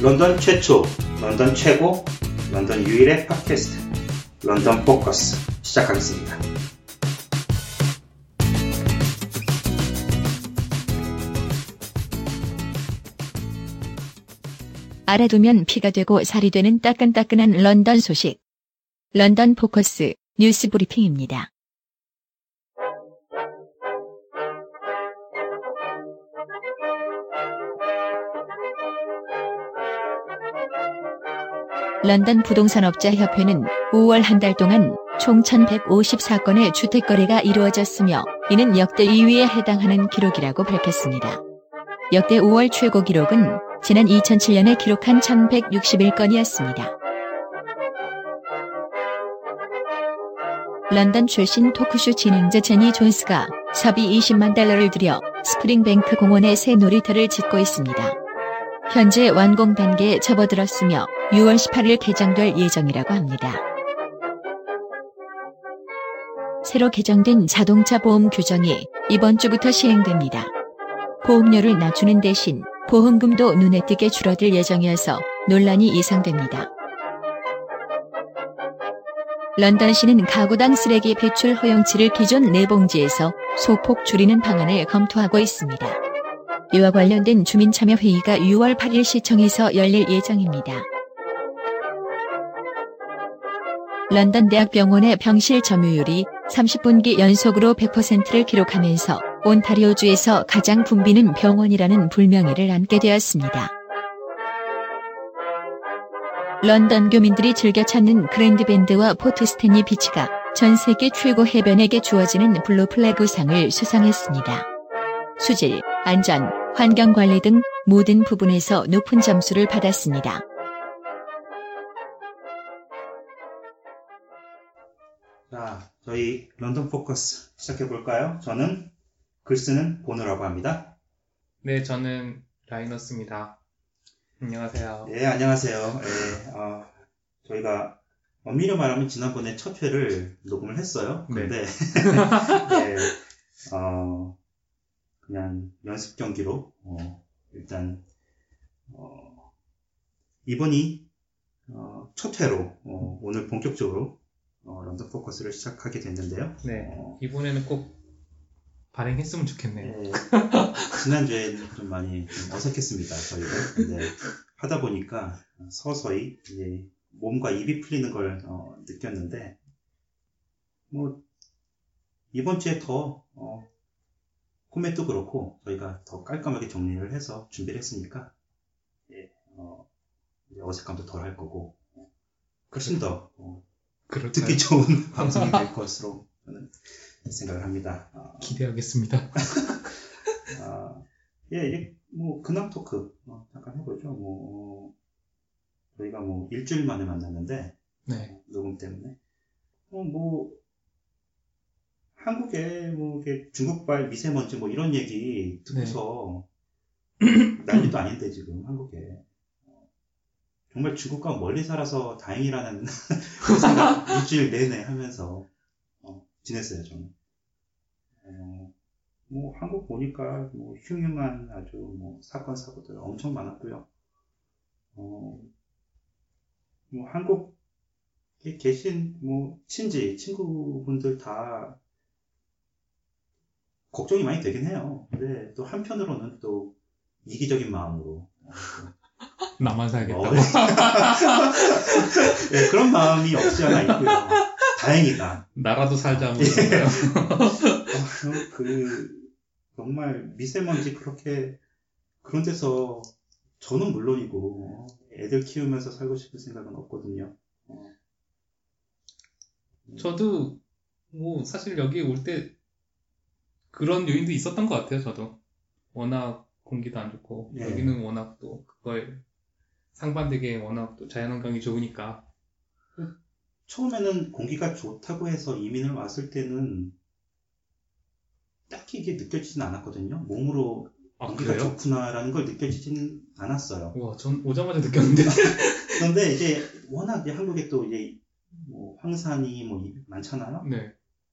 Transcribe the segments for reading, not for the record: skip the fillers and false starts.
런던 최초, 런던 최고, 런던 유일의 팟캐스트 런던 포커스 시작하겠습니다. 알아두면 피가 되고 살이 되는 따끈따끈한 런던 소식. 런던 포커스 뉴스 브리핑입니다. 런던 부동산업자 협회는 5월 한 달 동안 총 1154건의 주택 거래가 이루어졌으며 이는 역대 2위에 해당하는 기록이라고 밝혔습니다. 역대 5월 최고 기록은 지난 2007년에 기록한 1161건이었습니다. 런던 출신 토크쇼 진행자 제니 존스가 사비 $200만 들여 스프링뱅크 공원에 새 놀이터를 짓고 있습니다. 현재 완공 단계에 접어들었으며 6월 18일 개장될 예정이라고 합니다. 새로 개정된 자동차 보험 규정이 이번 주부터 시행됩니다. 보험료를 낮추는 대신 보험금도 눈에 띄게 줄어들 예정이어서 논란이 예상됩니다. 런던시는 가구당 쓰레기 배출 허용치를 기존 4봉지에서 소폭 줄이는 방안을 검토하고 있습니다. 이와 관련된 주민참여회의가 6월 8일 시청에서 열릴 예정입니다. 런던 대학병원의 병실 점유율이 30분기 연속으로 100%를 기록하면서 온타리오주에서 가장 붐비는 병원이라는 불명예를 안게 되었습니다. 런던 교민들이 즐겨 찾는 그랜드밴드와 포트 스탠리 비치가 전 세계 최고 해변에게 주어지는 블루 플래그상을 수상했습니다. 수질, 안전, 환경관리 등 모든 부분에서 높은 점수를 받았습니다. 자, 저희 런던 포커스 시작해볼까요? 저는 글 쓰는 보노라고 합니다. 네, 저는 라이너스입니다. 안녕하세요. 네, 안녕하세요. 네, 저희가 엄밀히 말하면 지난번에 첫 회를 녹음을 했어요. 근데 네. 그냥 연습 경기로 일단 이번이 첫 회로 오늘 본격적으로 런던 포커스를 시작하게 됐는데요. 네, 이번에는 꼭 발행했으면 좋겠네요. 네, 지난주에 좀 많이 좀 어색했습니다, 저희가. 근데 하다 보니까 서서히 이제 몸과 입이 풀리는 걸 느꼈는데, 뭐 이번 주에 더 포맷도 그렇고 저희가 더 깔끔하게 정리를 해서 준비를 했으니까 예, 어색감도 덜 할 거고 훨씬 더 듣기 좋은 방송이 될 것으로 저는 생각을 합니다. 기대하겠습니다. 예, 뭐 근황 토크 잠깐 해보죠. 뭐 저희가 뭐 일주일 만에 만났는데 네. 녹음 때문에 뭐 한국에 뭐 이게 중국발 미세먼지 뭐 이런 얘기 듣고서 난리도 아닌데 지금 한국에 정말 중국과 멀리 살아서 다행이라는 생각 일주일 내내 하면서 지냈어요 저는. 뭐 한국 보니까 뭐 흉흉한 아주 뭐 사건 사고들 엄청 많았고요. 뭐 한국에 계신 뭐 친구분들 다 걱정이 많이 되긴 해요. 근데 또 한편으로는 또 이기적인 마음으로 나만 살겠다고. 네, 그런 마음이 없지 않아 있고요. 다행이다. 나라도 살자 뭐 이런가요? 정말 미세먼지 그렇게 그런 데서 저는 물론이고 애들 키우면서 살고 싶은 생각은 없거든요. 저도 뭐 사실 여기 올 때 그런 요인도 있었던 것 같아요. 저도 워낙 공기도 안 좋고 네. 여기는 워낙 또 그거에 상반되게 워낙 또 자연환경이 좋으니까. 처음에는 공기가 좋다고 해서 이민을 왔을 때는 딱히 이게 느껴지진 않았거든요. 몸으로 공기가 그래요? 좋구나라는 걸 느껴지진 않았어요. 와, 전 오자마자 느꼈는데. 그런데 이제 워낙 이제 한국에 또 이제 뭐 황산이 뭐 많잖아요. 네.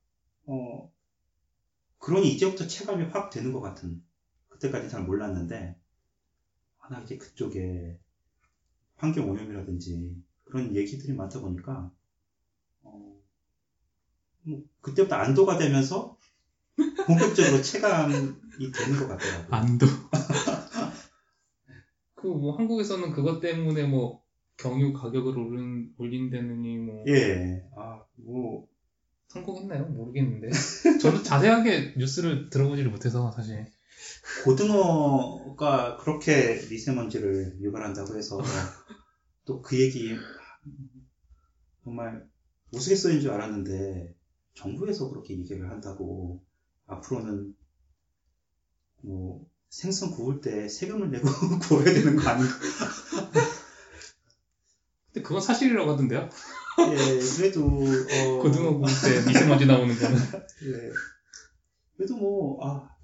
그러니 이제부터 체감이 확 되는 것 같은. 그때까지 잘 몰랐는데 워낙 이제 그쪽에 환경 오염이라든지 그런 얘기들이 많다 보니까 뭐 그때부터 안도가 되면서 본격적으로 체감이 되는 것 같더라고요. 안도. 그 뭐 한국에서는 그것 때문에 뭐 경유 가격을 올린다느니 뭐 예, 뭐 성공했나요? 모르겠는데. 저도 자세하게 뉴스를 들어보지를 못해서 사실. 고등어가 그렇게 미세먼지를 유발한다고 해서 또 그 얘기 정말 우스갯소리인 줄 알았는데 정부에서 그렇게 얘기를 한다고 앞으로는 뭐 생선 구울 때 세금을 내고 구워야 되는 거 아닌가? 근데 그건 사실이라고 하던데요? 예, 그래도 고등어 구울 때 미세먼지 나오는 거는. 예, 그래도 뭐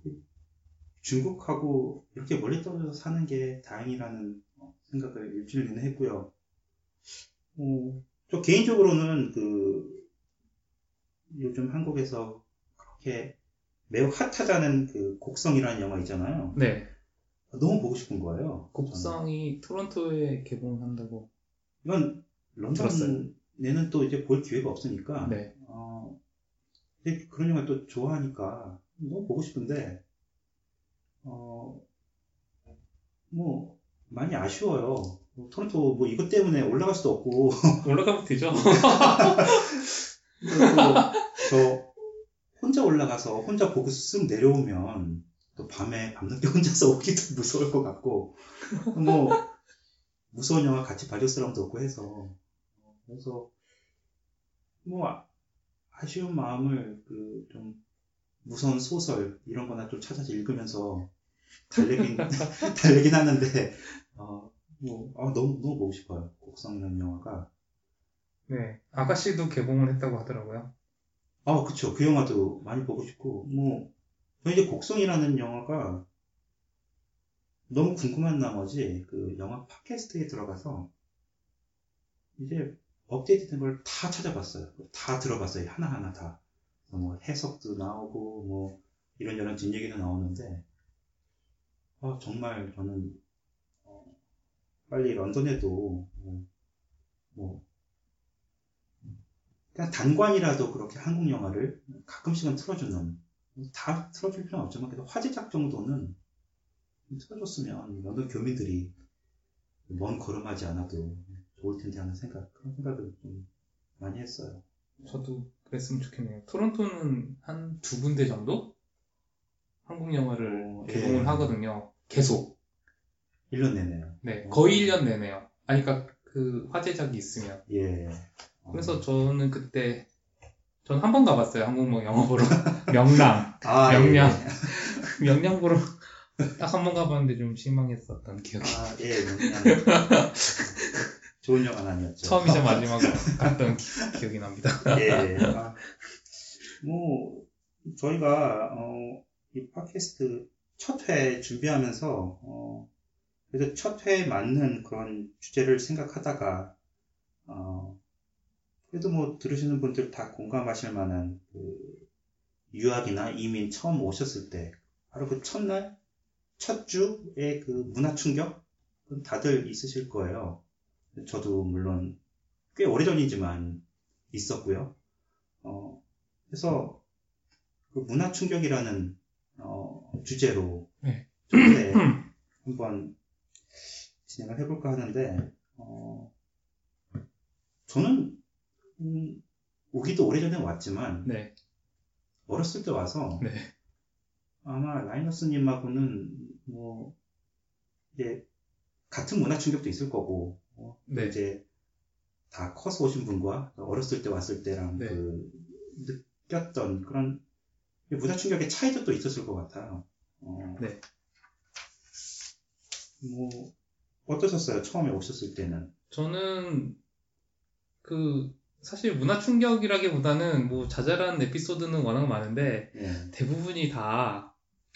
중국하고 이렇게 멀리 떨어져서 사는 게 다행이라는 생각을 일주일 내내 했고요. 저 개인적으로는 요즘 한국에서 그렇게 매우 핫하다는 그 곡성이라는 영화 있잖아요. 네. 너무 보고 싶은 거예요. 곡성이 토론토에 개봉한다고. 이건 들었어요. 런던에는 또 이제 볼 기회가 없으니까. 네. 근데 그런 영화 또 좋아하니까 너무 보고 싶은데, 뭐 많이 아쉬워요. 토론토 뭐 이것 때문에 올라갈 수도 없고. 올라가면 되죠. 저 혼자 올라가서 혼자 보고 쓱 내려오면 또 밤늦게 혼자서 오기도 무서울 것 같고 뭐 무서운 영화 같이 봐줄 사람도 없고 해서 그래서 뭐 아쉬운 마음을 좀 무서운 소설 이런 거나 좀 찾아서 읽으면서 달래긴 하는데 너무 보고 싶어요. 곡성이라는 영화가. 네. 아가씨도 개봉을 했다고 하더라고요. 그쵸. 그 영화도 많이 보고 싶고, 저 이제 곡성이라는 영화가 너무 궁금한 나머지 그 영화 팟캐스트에 들어가서 이제 업데이트된 걸 다 찾아봤어요. 다 들어봤어요. 하나하나 다. 뭐 해석도 나오고, 뭐 이런저런 뒷얘기도 나오는데, 정말 저는, 빨리 런던에도, 그냥 단관이라도 그렇게 한국 영화를 가끔씩은 틀어주는, 다 틀어줄 필요는 없지만 그래도 화제작 정도는 틀어줬으면 런던 교민들이 먼 걸음하지 않아도 좋을 텐데 하는 그런 생각을 좀 많이 했어요. 저도 그랬으면 좋겠네요. 토론토는 한 2군데 정도? 한국 영화를 개봉을 하거든요. 계속. 1년 내내요. 네, 거의 1년 내내요. 그러니까 그 화제작이 있으면. 예. 그래서 저는 그때 전 한 번 가봤어요. 한국 영화 보러. 명랑. 명량. 예. 명량 보러 딱 한 번 가봤는데 좀 실망했었던 기억이. 예, 명량. 좋은 영화는 아니었죠. 처음이자 마지막으로 갔던 기억이 납니다. 예. 저희가 이 팟캐스트 첫 회 준비하면서 그래서 첫 회에 맞는 그런 주제를 생각하다가 그래도 뭐 들으시는 분들 다 공감하실 만한 유학이나 이민 처음 오셨을 때 바로 그 첫날 첫 주의 그 문화 충격 다들 있으실 거예요. 저도 물론 꽤 오래전이지만 있었고요. 그래서 그 문화 충격이라는 주제로 네. 한번 진행을 해볼까 하는데 저는 오기도 오래전에 왔지만 네. 어렸을 때 와서 네. 아마 라이너스님하고는 뭐 이제 같은 문화 충격도 있을 거고 네. 이제 다 커서 오신 분과 어렸을 때 왔을 때랑 네. 느꼈던 그런 문화 충격의 차이도 또 있었을 것 같아요. 네. 뭐 어떠셨어요? 처음에 오셨을 때는? 저는 사실 문화 충격이라기보다는 뭐 자잘한 에피소드는 워낙 많은데 예. 대부분이 다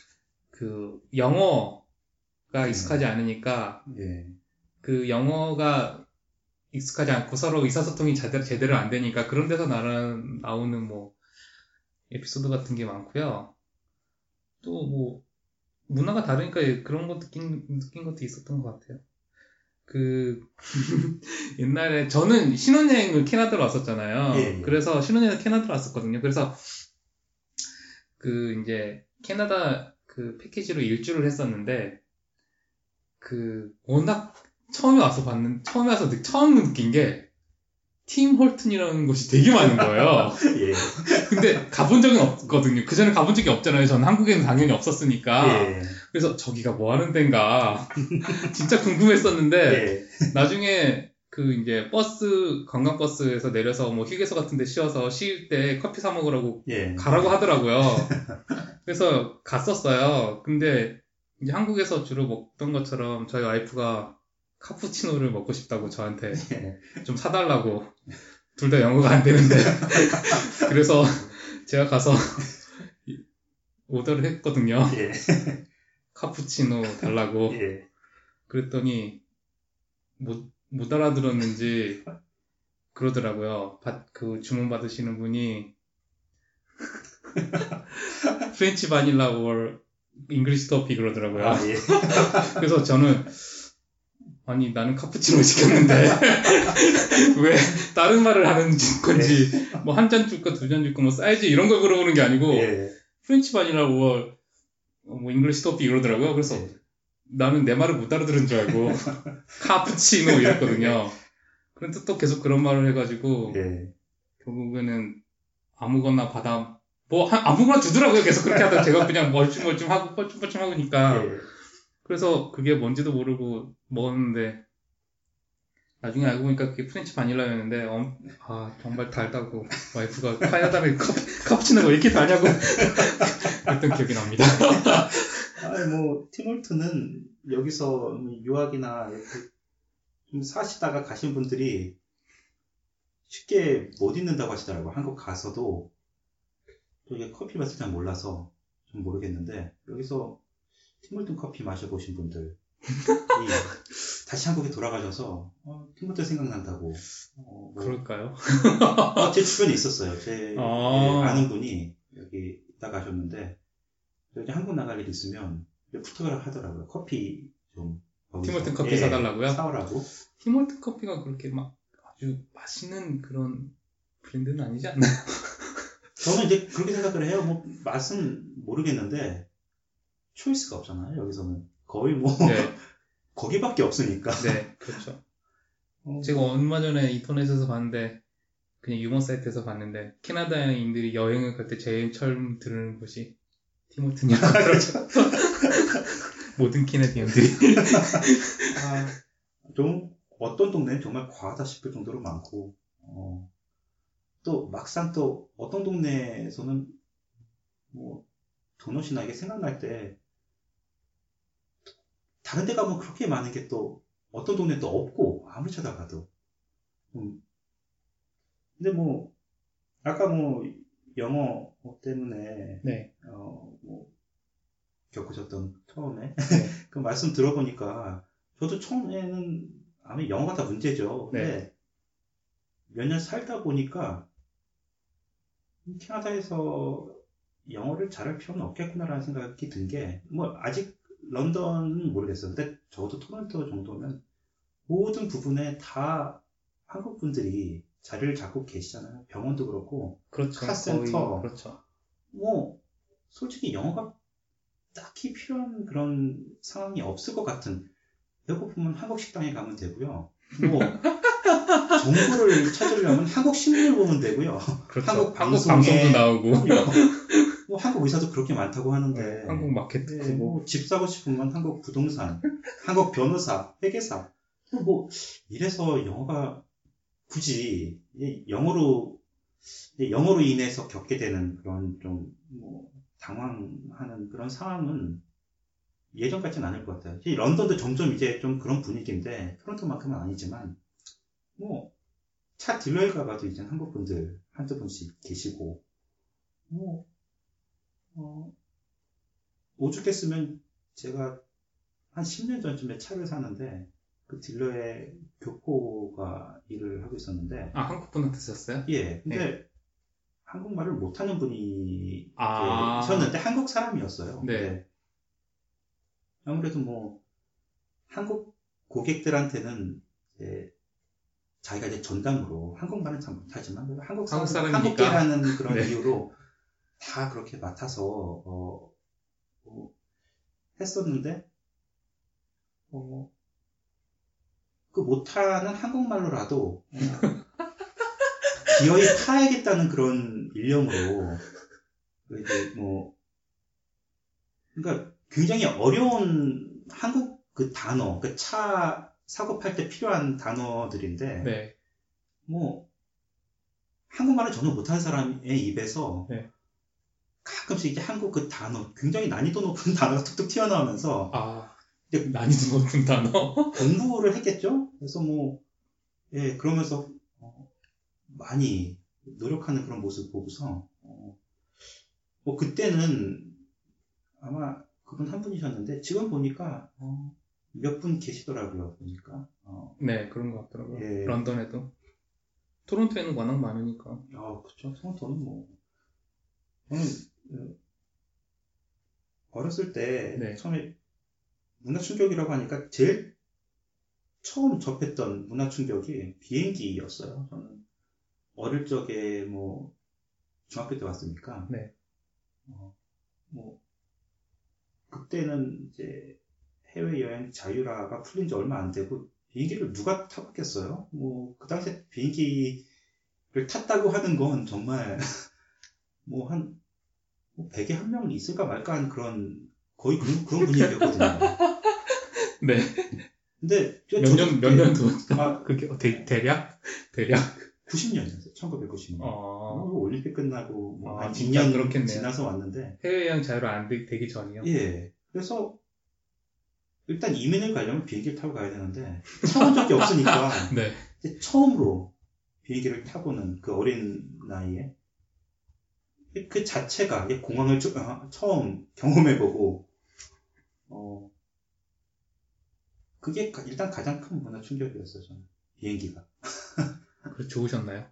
영어가 익숙하지 않으니까 예. 그 영어가 익숙하지 않고 서로 의사소통이 제대로 안 되니까 그런 데서 나오는 뭐 에피소드 같은 게 많고요. 또 뭐 문화가 다르니까 그런 거 느낀 것도 있었던 것 같아요. 옛날에 저는 신혼여행을 캐나다로 왔었잖아요. 예, 예. 그래서 신혼여행 캐나다로 왔었거든요. 그래서 이제 캐나다 패키지로 일주를 했었는데 워낙 처음 처음 느낀 게 팀 홀튼이라는 곳이 되게 많은 거예요. 예. 근데 가본 적은 없거든요. 그 전에 가본 적이 없잖아요. 저는 한국에는 당연히 없었으니까. 예. 그래서 저기가 뭐 하는 데인가 진짜 궁금했었는데 예. 나중에 이제 관광버스에서 내려서 뭐 휴게소 같은 데 쉬어서 쉴 때 커피 사 먹으라고 예. 가라고 하더라고요. 그래서 갔었어요. 근데 이제 한국에서 주로 먹던 것처럼 저희 와이프가 카푸치노를 먹고 싶다고 저한테 예. 좀 사달라고. 둘 다 영어가 안 되는데. 그래서 제가 가서 오더를 했거든요. 예. 카푸치노 달라고. 예. 그랬더니 못 알아들었는지 그러더라고요. 주문 받으시는 분이 프렌치 바닐라 or 잉글리시 커피 그러더라고요. 아, 예. 그래서 저는 아니 나는 카푸치노 시켰는데 왜 다른 말을 하는 건지 뭐 한 잔 줄까 두 잔 줄까 뭐 사이즈 이런 걸 물어보는 게 아니고 예. 프렌치 바닐라 or 뭐 잉글리시 커피 이러더라고요. 그래서 예. 나는 내 말을 못 알아들은 줄 알고 카푸치노 이랬거든요. 그런데 또 계속 그런 말을 해가지고 예. 결국에는 아무거나 받아 아무거나 주더라고요. 계속 그렇게 하다가 제가 그냥 멀뚱멀뚱하고 뻘쭘뻘쭘하니까 예. 그래서 그게 뭔지도 모르고 먹었는데 나중에 알고 보니까 그게 프렌치 바닐라였는데 정말 달다고 와이프가 카나다에 카푸치노가 왜 이렇게 달냐고 그랬던 기억이 납니다. 뭐 팀홀튼은 여기서 유학이나 이렇게 좀 사시다가 가신 분들이 쉽게 못 잊는다고 하시더라고요. 한국 가서도 또 이게 커피 맛을 잘 몰라서 좀 모르겠는데 여기서 팀홀튼 커피 마셔보신 분들이 다시 한국에 돌아가셔서 팀홀튼 생각난다고 그럴까요? 제 주변에 있었어요. 제 아는 분이 여기 있다 가셨는데 여기 한국 나갈 일 있으면 부탁을 하더라고요. 커피 좀 팀홀튼 커피 사달라고요? 사오라고. 팀홀튼 커피가 그렇게 막 아주 맛있는 그런 브랜드는 아니지 않나요? 저는 이제 그렇게 생각을 해요. 뭐 맛은 모르겠는데 초이스가 없잖아요. 여기서는 거의 뭐 네. 거기밖에 없으니까. 네, 그렇죠. 제가 얼마 전에 인터넷에서 봤는데 그냥 유머 사이트에서 봤는데 캐나다인들이 여행을 갈 때 제일 처음 들으는 곳이 팀홀튼이라고 그러죠. 모든 캐나디언들이. 좀 어떤 동네는 정말 과하다 싶을 정도로 많고 또 막상 또 어떤 동네에서는 뭐 도넛이나 이게 생각날 때 다른 데 가면 그렇게 많은 게 또 어떤 동네는 또 없고 아무리 찾아가도 근데 뭐 아까 뭐 영어 때문에 네. 뭐 겪으셨던 처음에 네. 그 말씀 들어보니까 저도 처음에는 아마 영어가 다 문제죠. 근데 네. 몇 년 살다 보니까 캐나다에서 영어를 잘할 필요는 없겠구나라는 생각이 든 게 뭐 아직 런던은 모르겠어요. 근데 적어도 토론토 정도면 모든 부분에 다 한국 분들이 자리를 잡고 계시잖아요. 병원도 그렇고 그렇죠. 카센터 그렇죠. 뭐 솔직히 영어가 딱히 필요한 그런 상황이 없을 것 같은. 배고프면 한국 식당에 가면 되고요. 뭐 정보를 찾으려면 한국 신문을 보면 되고요. 그렇죠. 한국 방송도 나오고. 뭐 한국 의사도 그렇게 많다고 하는데. 네, 한국 마켓도 네, 크고. 뭐 집 사고 싶으면 한국 부동산, 한국 변호사, 회계사. 뭐 이래서 영어가 굳이 영어로 인해서 겪게 되는 그런 좀 뭐 당황하는 그런 상황은 예전 같진 않을 것 같아요. 런던도 점점 이제 좀 그런 분위기인데 토론토만큼은 아니지만 뭐 차 딜러에 가봐도 이제 한국 분들 한두 분씩 계시고 뭐 오죽했으면 제가 한 10년 전쯤에 차를 사는데 그 딜러의 교포가 일을 하고 있었는데 한국 분한테 썼어요? 예. 근데 네. 한국말을 못하는 분이 계셨는데 한국 사람이었어요. 네. 아무래도 뭐 한국 고객들한테는 이제 자기가 이제 전담으로 한국말은 잘 못하지만 한국 사람이니까. 한국계라는 그런 네. 이유로 다 그렇게 맡아서 했었는데 그 못하는 한국말로라도 기어이 타야겠다는 그런 일념으로 이제 뭐 그러니까 굉장히 어려운 한국 그 단어, 그 차 사고 팔 때 필요한 단어들인데 네. 뭐 한국말을 전혀 못하는 사람의 입에서 네. 가끔씩 이제 한국 그 단어 굉장히 난이도 높은 단어가 툭툭 튀어나오면서 난이도 높은 단어. 공부를 했겠죠. 그래서 예 그러면서 많이 노력하는 그런 모습 보고서 뭐 그때는 아마 그분 한 분이셨는데 지금 보니까 몇 분 계시더라고요. 보니까 네, 그런 것 같더라고요. 예. 런던에도. 토론토에는 워낙 많으니까. 그쵸. 토론토는 저는 어렸을 때 네. 처음에 문화 충격이라고 하니까 제일 처음 접했던 문화 충격이 비행기였어요. 저는 어릴 적에 중학교 때 왔으니까 네. 그때는 이제 해외여행 자유화가 풀린 지 얼마 안 되고 비행기를 누가 타봤겠어요? 그 당시에 비행기를 탔다고 하는 건 정말 한 100에 한 명은 있을까 말까 하는 거의 그런 분위기였거든요. 네. 근데 몇 년도? 그게 대략? 90년이었어요. 1990년. 올림픽 끝나고 한 진짜 2년 그렇겠네요. 지나서 왔는데 해외여행 자유화 안 되기 전이요? 예. 그래서 일단 이민을 가려면 비행기를 타고 가야 되는데 타본 적이 없으니까 네. 이제 처음으로 비행기를 타보는 그 어린 나이에 그 자체가 공항을 처음 경험해보고 그게 일단 가장 큰 문화 충격이었어요. 저는 비행기가. 좋으셨나요?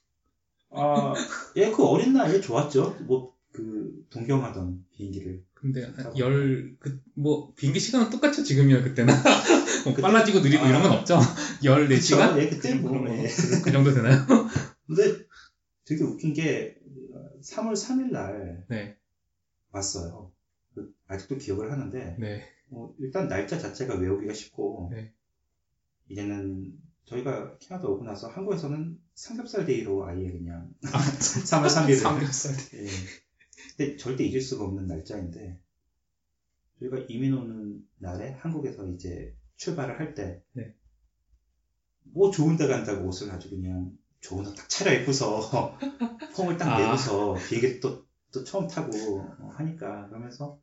예, 그 어린 나이에 좋았죠. 동경하던 비행기를. 근데 비행기 시간은 똑같죠, 지금이야, 그때는. 빨라지고 느리고 이런 건 없죠? 14시간? 예, 그때 예. 그 정도 되나요? 근데 되게 웃긴 게 3월 3일 날 네. 왔어요. 아직도 기억을 하는데 네. 일단 날짜 자체가 외우기가 쉽고 네. 이제는 저희가 캐나다 오고 나서 한국에서는 삼겹살 데이로 아예 그냥 3월 3일을 삼겹살 데이. 예. 근데 절대 잊을 수가 없는 날짜인데 저희가 이민 오는 날에 한국에서 이제 출발을 할 때 네. 좋은 데 간다고 옷을 아주 그냥 좋은 옷 딱 차려입고서 폼을 딱 내고서 비행기 또 처음 타고 하니까 그러면서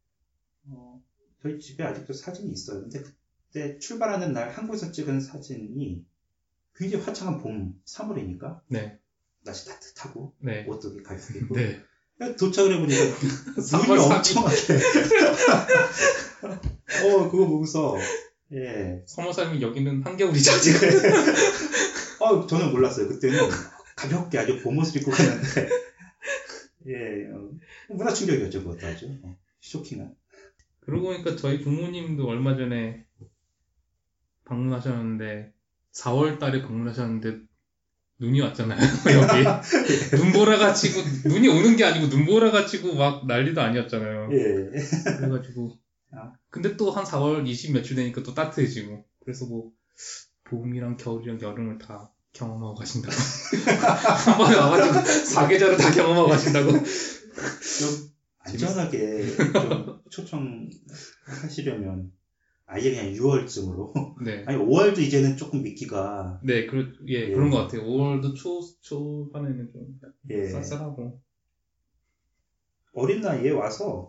저희 집에 아직도 사진이 있어요. 근데 그때 출발하는 날 한국에서 찍은 사진이 굉장히 화창한 봄 3월이니까 네. 날씨 따뜻하고 네. 옷도 가볍게 입고 네. 도착을 해보니까 눈이 엄청나게 그거 보고서 예. 3월 3일 여기는 한겨울이죠, 지금. 저는 몰랐어요. 그때는 가볍게 아주 봄옷을 입고 갔는데 예, 문화 충격이었죠. 그것도 아주 쇼킹한. 그러고 보니까 저희 부모님도 얼마 전에 방문하셨는데 4월 달에 방문하셨는데 눈이 왔잖아요. 여기 눈보라가 치고 눈이 오는 게 아니고 눈보라가 치고 막 난리도 아니었잖아요. 예. 그래가지고 근데 또 한 4월 20 며칠 되니까 또 따뜻해지고 그래서 봄이랑 겨울이랑 여름을 다 경험하고 가신다고. 한 번에 와가지고 4계절을 다 경험하고 가신다고. 좀 안전하게 좀 초청하시려면 아예 그냥 6월쯤으로. 네. 아니 5월도 이제는 조금 믿기가. 네, 그런 것 같아요. 5월도 초반에는 좀 쌀쌀하고. 어린 나이에 와서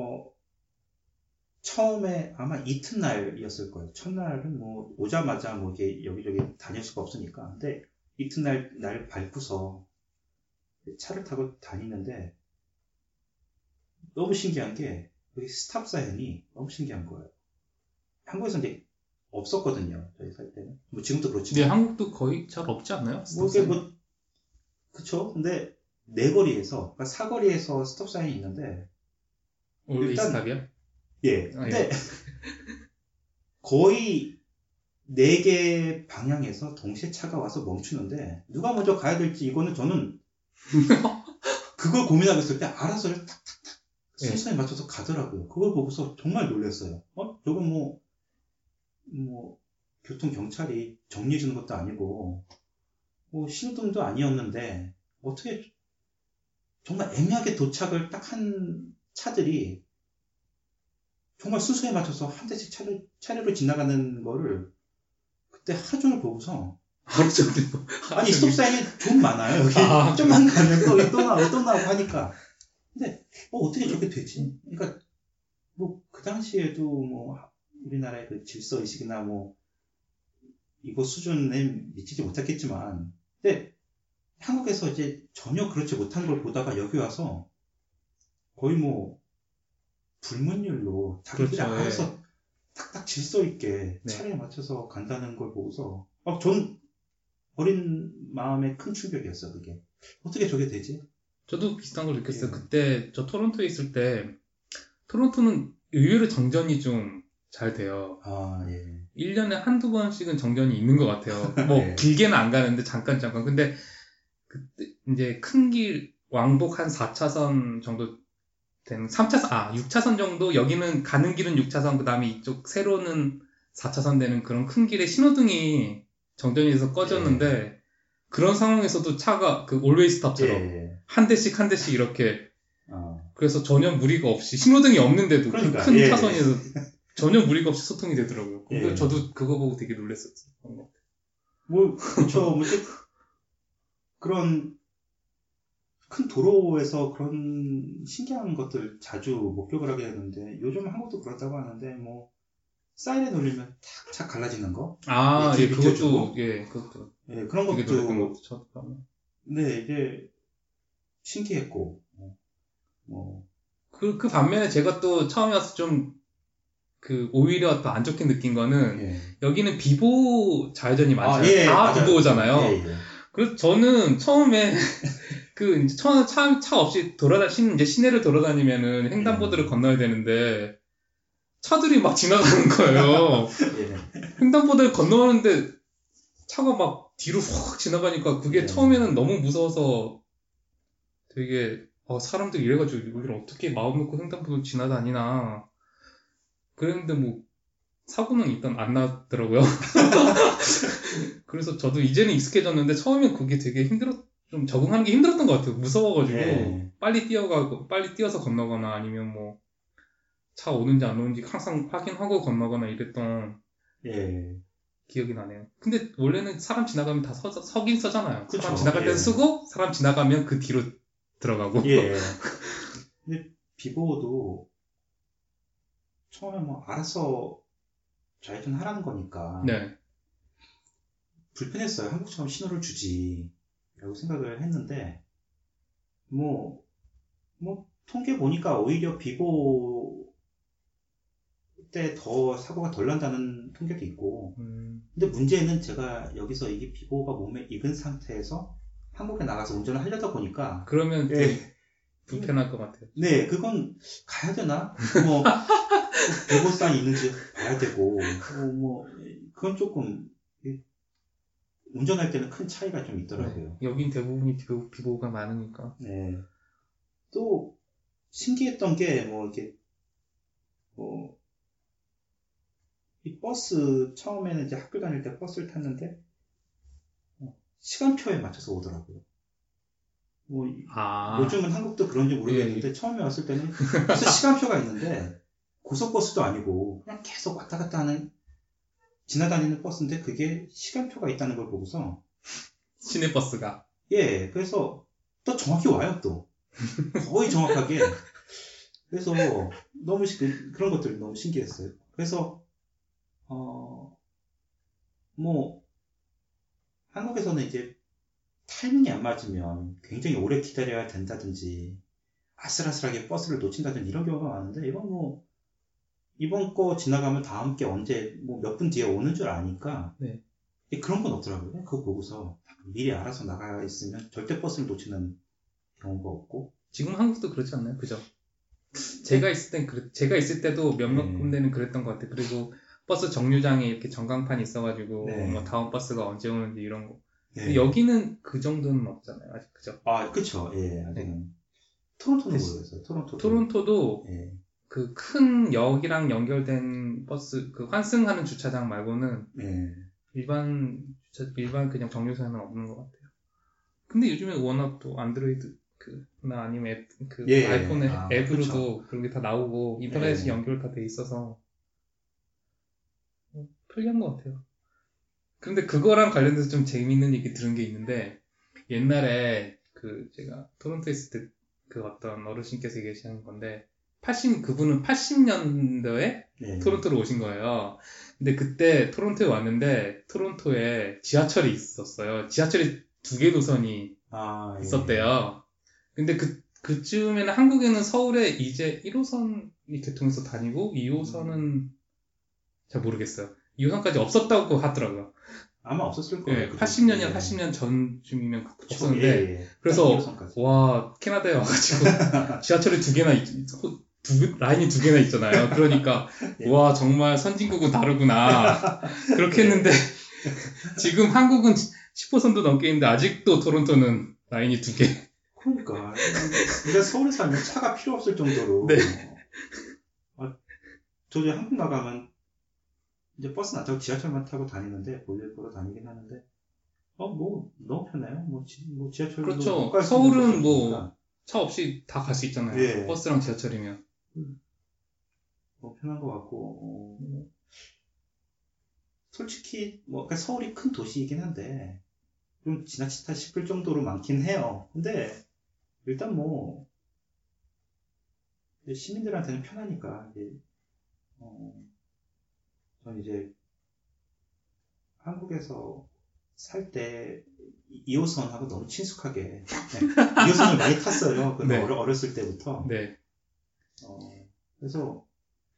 처음에 아마 이튿날이었을 거예요. 첫날은 오자마자 이게 여기저기 다닐 수가 없으니까. 근데 이튿날 밟고서 차를 타고 다니는데 너무 신기한 게 여기 스탑 사인이 너무 신기한 거예요. 한국에서 이제 없었거든요. 저희 살 때는. 지금도 그렇지만. 네, 한국도 거의 잘 없지 않나요? 그쵸. 근데 내거리에서, 그러니까 사거리에서 스톱 사인이 있는데. 올웨이 스탑이요? 예. 근데 거의 4개 방향에서 동시에 차가 와서 멈추는데 누가 먼저 가야 될지 이거는 저는 그걸 고민하고 있을 때 알아서 탁탁탁 순서에 맞춰서 가더라고요. 그걸 보고서 정말 놀랐어요. 저건 뭐 교통경찰이 정리해주는 것도 아니고 뭐 신호등도 아니었는데 어떻게 정말 애매하게 도착을 딱 한 차들이 정말 순서에 맞춰서 한 대씩 차례로 지나가는 거를 그때 하루 종일 보고서 아니 스톱사인이 좀 많아요. 여기 좀만 가면 또 나오고 하니까 근데 어떻게 저렇게 되지? 그러니까 뭐 그 당시에도 뭐 우리나라의 그 질서의식이나 뭐 이거 수준에 미치지 못했겠지만 근데 한국에서 이제 전혀 그렇지 못한 걸 보다가 여기 와서 거의 뭐 불문율로 자기들이 그렇죠, 알아서 탁탁 질서 있게 차례에 맞춰서 간다는 걸 보고서 전 어린 마음에 큰 충격이었어 그게. 어떻게 저게 되지? 저도 비슷한 걸 느꼈어요. 그때 저 토론토에 있을 때 토론토는 의외로 정전이 좀 잘 돼요. 1년에 한두 번씩은 정전이 있는 것 같아요. 뭐 길게는 안 가는데 잠깐. 근데 그때 이제 큰 길 왕복 한 4차선 정도 되는 6차선 정도 여기는 가는 길은 6차선 그다음에 이쪽 세로는 4차선 되는 그런 큰 길에 신호등이 정전이 돼서 꺼졌는데 그런 상황에서도 차가 그 올웨이 스탑처럼 한 대씩 이렇게 그래서 전혀 무리가 없이 신호등이 없는데도 그러니까, 큰 차선에서 전혀 무리가 없이 소통이 되더라고요. 근데 저도 그거 보고 되게 놀랐었어요. 그렇죠. 그런 큰 도로에서 그런 신기한 것들 자주 목격을 하게 되는데 요즘 한국도 그렇다고 하는데 뭐 사이렌 울리면 탁 차 갈라지는 거. 그것도 그런 것도 저도 이게 신기했고 그 반면에 제가 또 처음에 와서 좀 오히려 더 안 좋게 느낀 거는 여기는 비보 좌회전이 많잖아요. 다 비보잖아요. 그래서 저는 처음에 이제 차 없이 이제 시내를 돌아다니면은 횡단보도를 건너야 되는데 차들이 막 지나가는 거예요. 횡단보도를 건너는데 차가 막 뒤로 확 지나가니까 그게 처음에는 너무 무서워서 되게 사람들이 이래가지고 여기를 어떻게 마음 놓고 횡단보도 지나다니나 그랬는데 뭐 사고는 일단 안 나더라고요. 그래서 저도 이제는 익숙해졌는데 처음엔 그게 되게 좀 적응하는 게 힘들었던 것 같아요. 무서워가지고 빨리 뛰어서 건너거나 아니면 뭐 차 오는지 안 오는지 항상 확인하고 건너거나 이랬던 기억이 나네요. 근데 원래는 사람 지나가면 다 서긴 서잖아요. 그쵸, 사람 지나갈 땐 서고 사람 지나가면 그 뒤로 들어가고. 근데 비보도 처음에 뭐 알아서 좌회전 하라는 거니까 불편했어요. 한국처럼 신호를 주지 라고 생각을 했는데 뭐 통계 보니까 오히려 비보 때 더 사고가 덜 난다는 통계도 있고 근데 문제는 제가 여기서 이게 비보가 몸에 익은 상태에서 한국에 나가서 운전을 하려다 보니까 그러면 불편할 것 같아요. 그건 가야 되나? 비보 사인이 있는지 봐야 되고 그건 조금 운전할 때는 큰 차이가 좀 있더라고요. 여긴 대부분이 비보가 많으니까. 또 신기했던 게 이 버스 처음에는 이제 학교 다닐 때 버스를 탔는데 시간표에 맞춰서 오더라고요. 요즘은 한국도 그런지 모르겠는데 처음에 왔을 때는 그래서 시간표가 있는데 고속버스도 아니고 그냥 계속 왔다 갔다 하는 지나다니는 버스인데 그게 시간표가 있다는 걸 보고서 시내버스가 그래서 또 정확히 와요. 또 거의 정확하게. 그래서 너무 그런 것들이 너무 신기했어요. 그래서 한국에서는 이제 타이밍이 안 맞으면 굉장히 오래 기다려야 된다든지 아슬아슬하게 버스를 놓친다든지 이런 경우가 많은데 이번 거 지나가면 다음 게 언제 몇 분 뒤에 오는 줄 아니까 그런 건 없더라고요. 그거 보고서 미리 알아서 나가 있으면 절대 버스를 놓치는 경우가 없고. 지금 한국도 그렇지 않나요? 그죠? 제가 있을 때도 몇몇 군데는 그랬던 것 같아요. 그리고 버스 정류장에 이렇게 전광판이 있어가지고 네. 뭐 다음 버스가 언제 오는지 이런 거. 네. 근데 여기는 그 정도는 없잖아요. 아직 그죠? 아, 그쵸. 예, 아직은. 토론토는 모르겠어요. 토론토도 예. 그 큰 역이랑 연결된 버스 그 환승하는 주차장 말고는 예. 일반 그냥 정류장은 없는 것 같아요. 근데 요즘에 워낙 또 안드로이드 나 아니면 예. 아이폰의 앱으로도 그쵸. 그런 게 다 나오고 인터넷이 예. 연결 다 돼 있어서 편리한 것 같아요. 근데 그거랑 관련돼서 좀 재밌는 얘기 들은 게 있는데 옛날에 제가 토론토에 있을 때 어떤 어르신께서 얘기하시는 건데 그분은 80년도에 예. 토론토로 오신 거예요. 근데 그때 토론토에 왔는데 토론토에 지하철이 있었어요. 지하철이 2개 노선이 아, 예. 있었대요. 근데 그쯤에는 한국에는 서울에 이제 1호선이 개통해서 다니고 2호선은 잘 모르겠어요. 2호선까지 없었다고 하더라고요. 아마 없었을 거예요. 네, 80년이나 80년 전쯤이면 그쵸, 없었는데 예. 그래서 2호선까지. 와 캐나다에 와가지고 지하철이 2개나 라인이 2개나 있잖아요. 그러니까 예. 와 정말 선진국은 다르구나 그렇게 했는데 지금 한국은 10호선도 넘게 있는데 아직도 토론토는 라인이 2개. 그러니까 우리가 서울에 살면 차가 필요 없을 정도로. 네. 저도 한국 나가면 이제 버스는 안 타고 지하철만 타고 다니는데 볼일 보러 다니긴 하는데 뭐 너무 편해요. 뭐 지하철도 그렇죠. 가까이 서울은 있으니까. 뭐 차 없이 다 갈 수 있잖아요. 예. 버스랑 지하철이면. 편한 것 같고 솔직히 그러니까 서울이 큰 도시이긴 한데 좀 지나치다 싶을 정도로 많긴 해요. 근데 일단 시민들한테는 편하니까 전 이제 한국에서 살 때 2호선하고 너무 친숙하게 2호선을 많이 탔어요. 네. 어렸을 때부터. 네. 그래서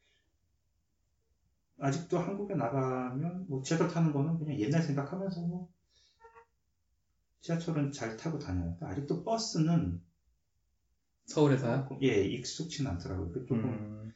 아직도 한국에 나가면 지하철 타는 거는 그냥 옛날 생각하면서 지하철은 잘 타고 다녀요. 아직도 버스는 서울에서요? 예, 익숙치는 않더라고요. 조금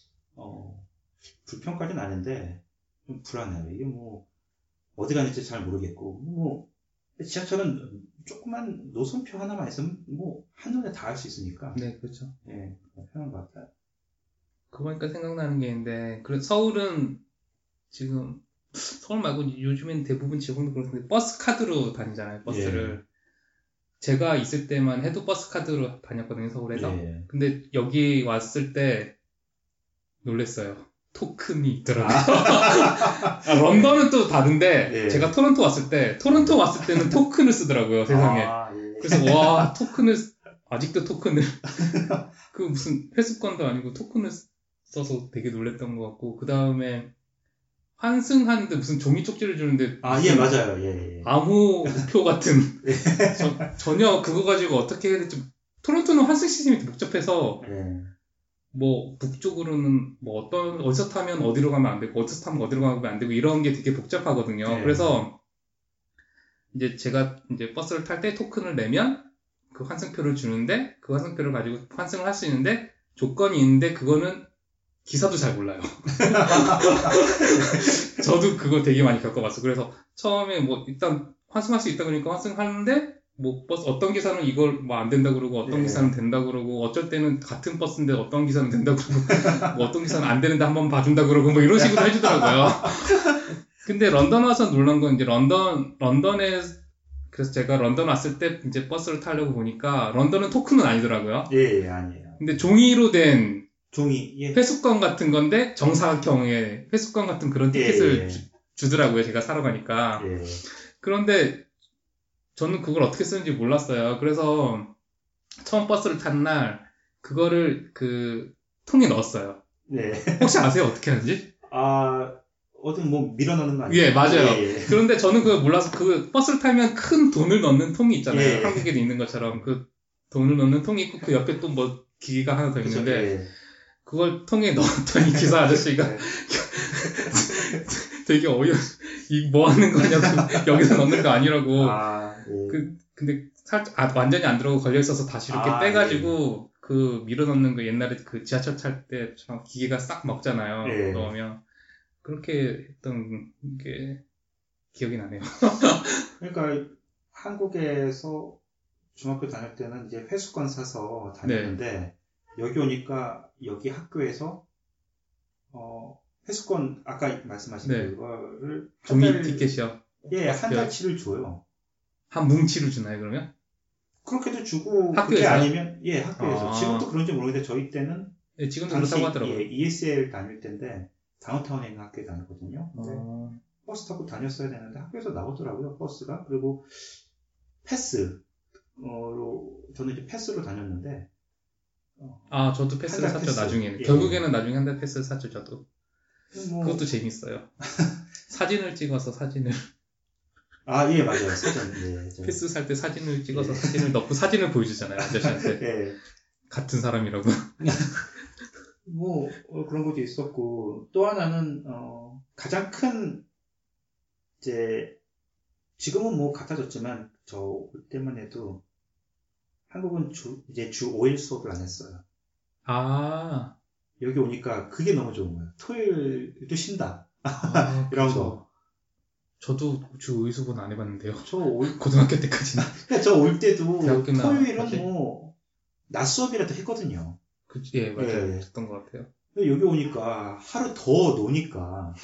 불편까지는 아닌데 좀 불안해요. 이게 어디 가는지 잘 모르겠고 지하철은 조그만 노선표 하나만 있으면 한눈에 다 알 수 있으니까. 네, 그렇죠. 예, 편한 것 같아요. 그러니까 생각나는 게 있는데 서울은 지금 서울 말고 요즘엔 대부분 지방도 그렇던데 버스 카드로 다니잖아요. 버스를. 제가 있을 때만 해도 버스 카드로 다녔거든요. 서울에서. 예. 근데 여기 왔을 때 놀랬어요. 토큰이 있더라고요. 런던은 또 다른데 예. 제가 토론토 왔을 때는 토큰을 쓰더라고요. 세상에. 예. 그래서 와 아직도 토큰을 무슨 회수권도 아니고 토큰을 써서 되게 놀랬던 것 같고 그 다음에 환승하는데 무슨 종이 쪽지를 주는데 예, 맞아요. 예. 암호표 같은 전혀 그거 가지고 어떻게 해야 될지 토론토는 환승 시스템이 되게 복잡해서 북쪽으로는 어디서 타면 어디로 가면 안 되고 어디서 타면 어디로 가면 안 되고 이런 게 되게 복잡하거든요. 그래서 이제 제가 이제 버스를 탈 때 토큰을 내면 그 환승표를 주는데 그 환승표를 가지고 환승을 할 수 있는데 조건이 있는데 그거는 기사도 잘 몰라요. 저도 그거 되게 많이 겪어봤어. 그래서 처음에 일단 환승할 수 있다 그러니까 환승하는데 버스 어떤 기사는 이걸 안 된다 그러고 어떤 기사는 된다 그러고 어쩔 때는 같은 버스인데 어떤 기사는 된다 그러고 어떤 기사는 안 되는데 한번 봐준다 그러고 이런 식으로 해주더라고요. 근데 런던 와서 놀란 건 이제 런던에 그래서 제가 런던 왔을 때 이제 버스를 타려고 보니까 런던은 토큰은 아니더라고요. 예, 아니에요. 근데 종이로 된 종이 회수권 같은 건데 정사각형의 회수권 같은 그런 티켓을 주더라고요. 제가 사러 가니까. 그런데 저는 그걸 어떻게 쓰는지 몰랐어요. 그래서 처음 버스를 탄 날 그거를 통에 넣었어요. 네. 혹시 아세요? 어떻게 하는지? 어디 밀어넣는 거 아니에요? 예, 맞아요. 그런데 저는 그걸 몰라서 버스를 타면 큰 돈을 넣는 통이 있잖아요. 한국에도 있는 것처럼 그 돈을 넣는 통이 있고 그 옆에 또 기계가 하나 더 있는데 그걸 통에 넣었더니 기사 아저씨가 되게 뭐 하는 거냐고 여기서 넣는 거 아니라고. 근데 완전히 안 들어가고 걸려 있어서 다시 이렇게 빼가지고 밀어넣는 거 옛날에 지하철 탈 때처럼 기계가 싹 먹잖아요. 넣으면 그렇게 했던 게 기억이 나네요. 그러니까 한국에서 중학교 다닐 때는 이제 회수권 사서 다녔는데 여기 오니까 여기 학교에서 회수권 아까 말씀하신 그거를 종이 티켓이요? 예, 한 달치를 줘요. 한 뭉치를 주나요, 그러면? 그렇게도 주고 학교에서요? 그게 아니면 예, 학교에서. 아. 지금도 그런지 모르겠는데 저희 때는 네, 지금도 당시 그렇다고 하더라고요. 예, ESL 다닐 때인데 다운타운에 있는 학교에 다녔거든요. 근데 버스 타고 다녔어야 되는데 학교에서 나오더라고요, 버스가. 그리고 패스로 저는 이제 패스로 다녔는데 저도 패스를 샀죠, 패스. 나중에는. 예. 결국에는 나중에 한 달 패스를 샀죠, 저도. 뭐, 그것도 재밌어요. 사진을 찍어서 사진을. 예, 맞아요. 사진. 네, 패스 살 때 사진을 찍어서 사진을 넣고 사진을 보여주잖아요, 아저씨한테. 예. 같은 사람이라고. 뭐, 그런 것도 있었고, 또 하나는, 가장 큰, 이제, 지금은 뭐 같아졌지만, 저 올 때만 해도, 한국은 이제 주 5일 수업을 안 했어요. 여기 오니까 그게 너무 좋은 거예요. 토요일도 쉰다. 이런 거. 저도 주 5일 수업은 안 해봤는데요. 고등학교 고등학교 때까지는. 저 올 때도 토요일은 사실. 뭐, 낮 수업이라도 했거든요. 예, 맞아요. 예. 했던 것 같아요. 근데 여기 오니까 하루 더 노니까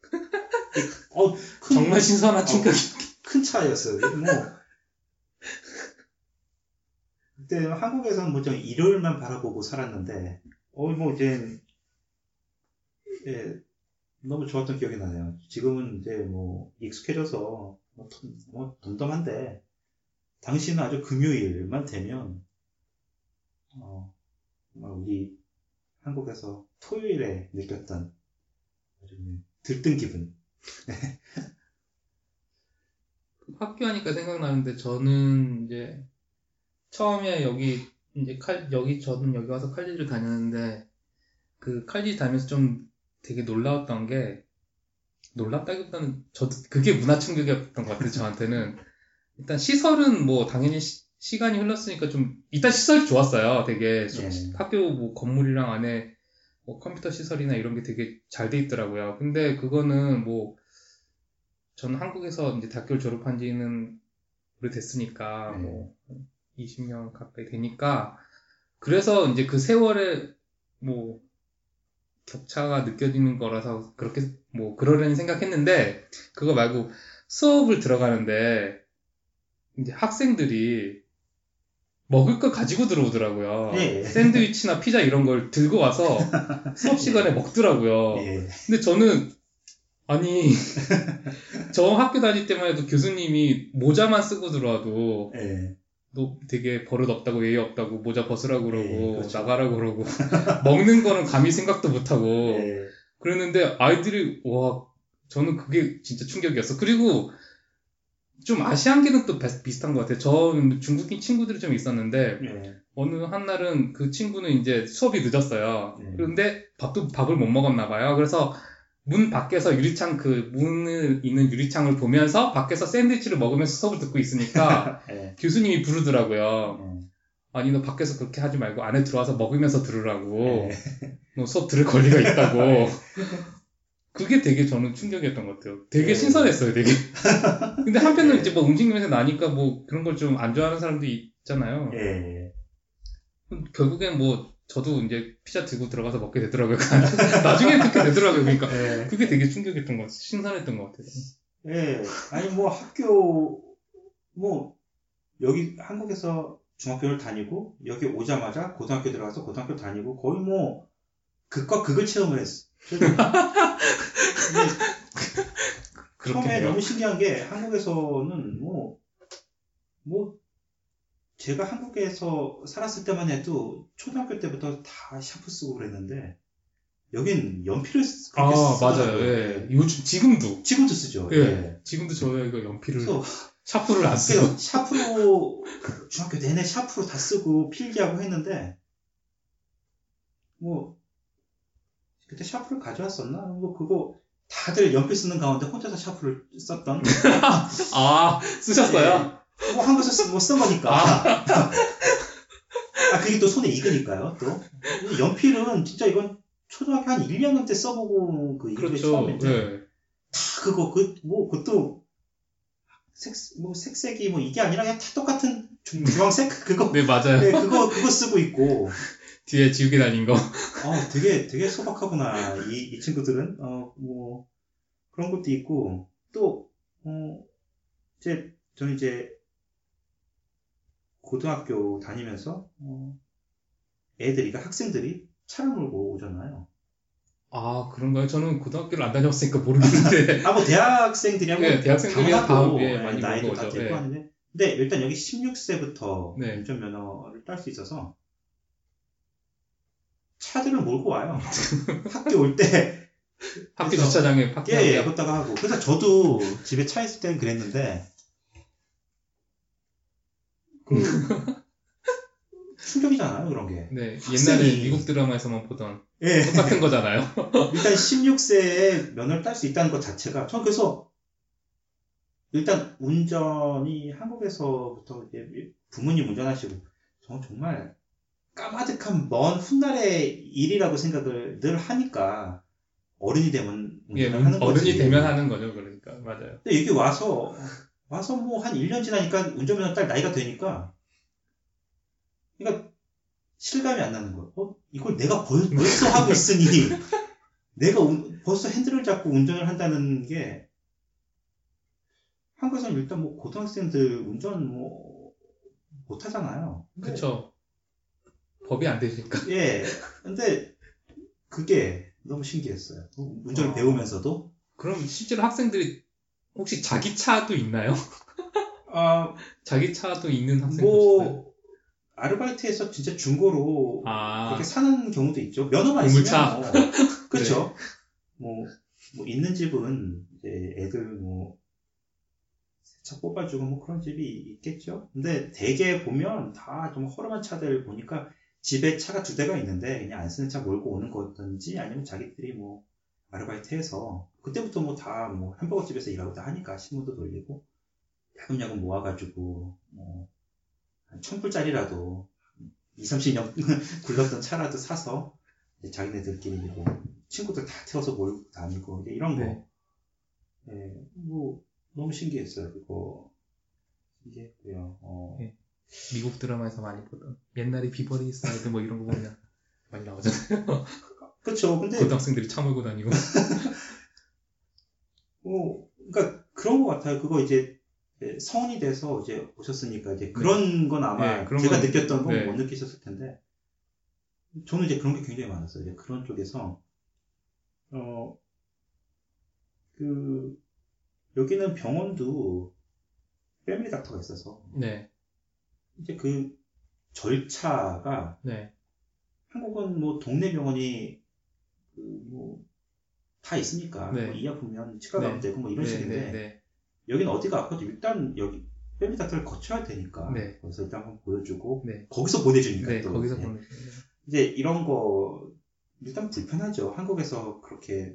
정말 신선한 충격이. 큰 차이였어요. 뭐 그때 한국에서는 뭐 좀 일요일만 바라보고 살았는데 뭐 이제 예, 너무 좋았던 기억이 나네요. 지금은 이제 뭐 익숙해져서 뭐 덤덤한데 당시는 아주 금요일만 되면 정말 우리 한국에서 토요일에 느꼈던 아주 들뜬 기분. 학교 하니까 생각나는데 저는 이제 처음에 저는 여기 와서 칼리지를 다녔는데 그 칼리지 다니면서 좀 되게 놀라웠던 게 놀랍다기보다는 저도 그게 문화 충격이었던 것 같아요. 저한테는 일단 시설은 뭐 당연히 시간이 흘렀으니까 좀 일단 시설이 좋았어요. 되게 학교 뭐 건물이랑 안에 뭐 컴퓨터 시설이나 이런 게 되게 잘 돼 있더라고요. 근데 그거는 뭐 저는 한국에서 이제 대학교를 졸업한 지는 오래됐으니까 뭐 20년 가까이 되니까 그래서 이제 그 세월에 뭐 격차가 느껴지는 거라서 그렇게 뭐 그러려니 생각했는데 그거 말고 수업을 들어가는데 이제 학생들이 먹을 거 가지고 들어오더라고요. 샌드위치나 피자 이런 걸 들고 와서 수업 시간에 먹더라고요. 근데 저는 아니 저 학교 다닐 때만 해도 교수님이 모자만 쓰고 들어와도 너 되게 버릇 없다고 예의 없다고 모자 벗으라고 그러고 그렇죠. 나가라고 그러고 먹는 거는 감히 생각도 못하고 그랬는데 아이들이 와 저는 그게 진짜 충격이었어. 그리고 좀 아시안계는 또 비슷한 것 같아요. 저 중국인 친구들이 좀 있었는데 어느 한 날은 그 친구는 이제 수업이 늦었어요. 그런데 밥을 못 먹었나 봐요. 그래서 문 밖에서 유리창 문에 있는 유리창을 보면서 밖에서 샌드위치를 먹으면서 수업을 듣고 있으니까 교수님이 부르더라고요. 아니 너 밖에서 그렇게 하지 말고 안에 들어와서 먹으면서 들으라고. 너 수업 들을 권리가 있다고. 그게 되게 저는 충격이었던 것 같아요. 되게 신선했어요, 되게. 근데 한편으로 이제 뭐 음식 냄새 나니까 뭐 그런 걸 좀 안 좋아하는 사람들이 있잖아요. 결국엔 뭐 저도 이제 피자 들고 들어가서 먹게 되더라고요. 나중에 그렇게 되더라고요. 그러니까 그게 되게 충격이었던 것 같아요. 신선했던 것 같아요. 아니 뭐 학교 뭐 여기 한국에서 중학교를 다니고 여기 오자마자 고등학교 들어가서 고등학교 다니고 거의 뭐 극과 극을 체험을 했어. 처음에 너무 신기한 게 한국에서는 뭐 제가 한국에서 살았을 때만 해도 초등학교 때부터 다 샤프 쓰고 그랬는데 여긴 연필을 그렇게 맞아요. 요즘 지금도 쓰죠. 지금도 저희가 연필을 샤프를 안 쓰고 샤프로 중학교 내내 샤프로 다 쓰고 필기하고 했는데 뭐 그때 샤프를 가져왔었나? 뭐 그거 다들 연필 쓰는 가운데 혼자서 샤프를 썼던. 쓰셨어요? 뭐 한국에서 뭐 쓴 거니까. 그게 또 손에 익으니까요. 또 연필은 진짜 이건 초등학교 한 1, 2학년 때 써보고 그 인터넷 그렇죠. 처음인데 네. 다 그것도 색색이 뭐 이게 아니라 그냥 다 똑같은 주황색 그거 네, 맞아요. 네, 그거 쓰고 있고 뒤에 지우개 달린 거. 되게 소박하구나 이 친구들은 뭐 그런 것도 있고 또 저는 이제 고등학교 다니면서 학생들이 차를 몰고 오잖아요. 아, 그런가요? 저는 고등학교를 안 다녔으니까 모르겠는데. 뭐 대학생들이야 네, 대학생들이야 많이 나이도 다 오죠. 되고 네. 하는데 근데 일단 여기 16세부터 네. 운전면허를 딸 수 있어서 차들을 몰고 와요. 학교 올 때 학교 주차장에 파킹하고. 예, 그렇다가 하고. 그래서 저도 집에 차 있을 때는 그랬는데 충격이잖아요, 그런 게. 네, 학생이- 옛날에 미국 드라마에서만 보던 예. 똑같은 거잖아요. 일단 16세에 면허를 딸 수 있다는 것 자체가 전 그래서 일단 운전이 한국에서부터 이제 부모님 운전하시고 저는 정말 까마득한 먼 훗날의 일이라고 생각을 늘 하니까 어른이 되면 예, 운전을 하는 거지. 어른이 되면 하는 거죠, 그러니까. 맞아요. 근데 여기 와서 뭐 한 1년 지나니까 운전면허 딸 나이가 되니까 그러니까 실감이 안 나는 거야. 이걸 내가 벌써 하고 있으니 내가 벌써 핸들을 잡고 운전을 한다는 게 한국에서는 일단 뭐 고등학생들 운전 뭐 못하잖아요. 그쵸. 법이 안 되니까. 예. 근데 그게 너무 신기했어요. 운전을 배우면서도. 그럼 실제로 학생들이 혹시 자기 차도 있나요? 자기 차도 있는 학생도 있어요? 뭐 아르바이트에서 진짜 중고로 아, 그렇게 사는 경우도 있죠. 면허만 우물차. 있으면 그렇죠. 뭐 있는 집은 이제 애들 뭐 차 뽑아주고 뭐 그런 집이 있겠죠. 근데 대개 보면 다 좀 허름한 차들 보니까 집에 차가 2대가 있는데 그냥 안 쓰는 차 몰고 오는 거든지 아니면 자기들이 뭐 아르바이트해서 그때부터 뭐 다 뭐 햄버거 집에서 일하고 다 하니까 신문도 돌리고 야금야금 모아가지고 뭐 한 1,000불짜리라도 20-30년 굴렀던 차라도 사서 이제 자기네들끼리 뭐 친구들 다 태워서 몰고 다니고 이제 이런 거. 네. 예, 뭐 너무 신기했어요. 그거 신기했고요. 네. 미국 드라마에서 많이 보던 옛날에 비버리 사이드 뭐 이런 거 보면 많이 나오잖아요. 그렇죠. 근데 고등학생들이 차 몰고 다니고. 그러니까 그런 것 같아요. 그거 이제 성인이 돼서 이제 오셨으니까 이제 그런 건 아마 네, 그런 제가 건- 느꼈던 건 네. 못 느끼셨을 텐데 저는 이제 그런 게 굉장히 많았어요. 이제 그런 쪽에서 여기는 병원도 패밀리 닥터가 있어서 네, 이제 그 절차가 네, 한국은 뭐 동네 병원이 뭐 다 있으니까 네. 뭐 이 아프면 치과 가면 되고 뭐 이런 네, 식인데 네, 네. 여기는 어디가 아파도 일단 여기 패밀리 닥터를 거쳐야 되니까 네. 그래서 일단 한번 보여주고 네. 거기서 보내주니까 네, 또 거기서 예. 보는. 이제 이런 거 일단 불편하죠. 한국에서 그렇게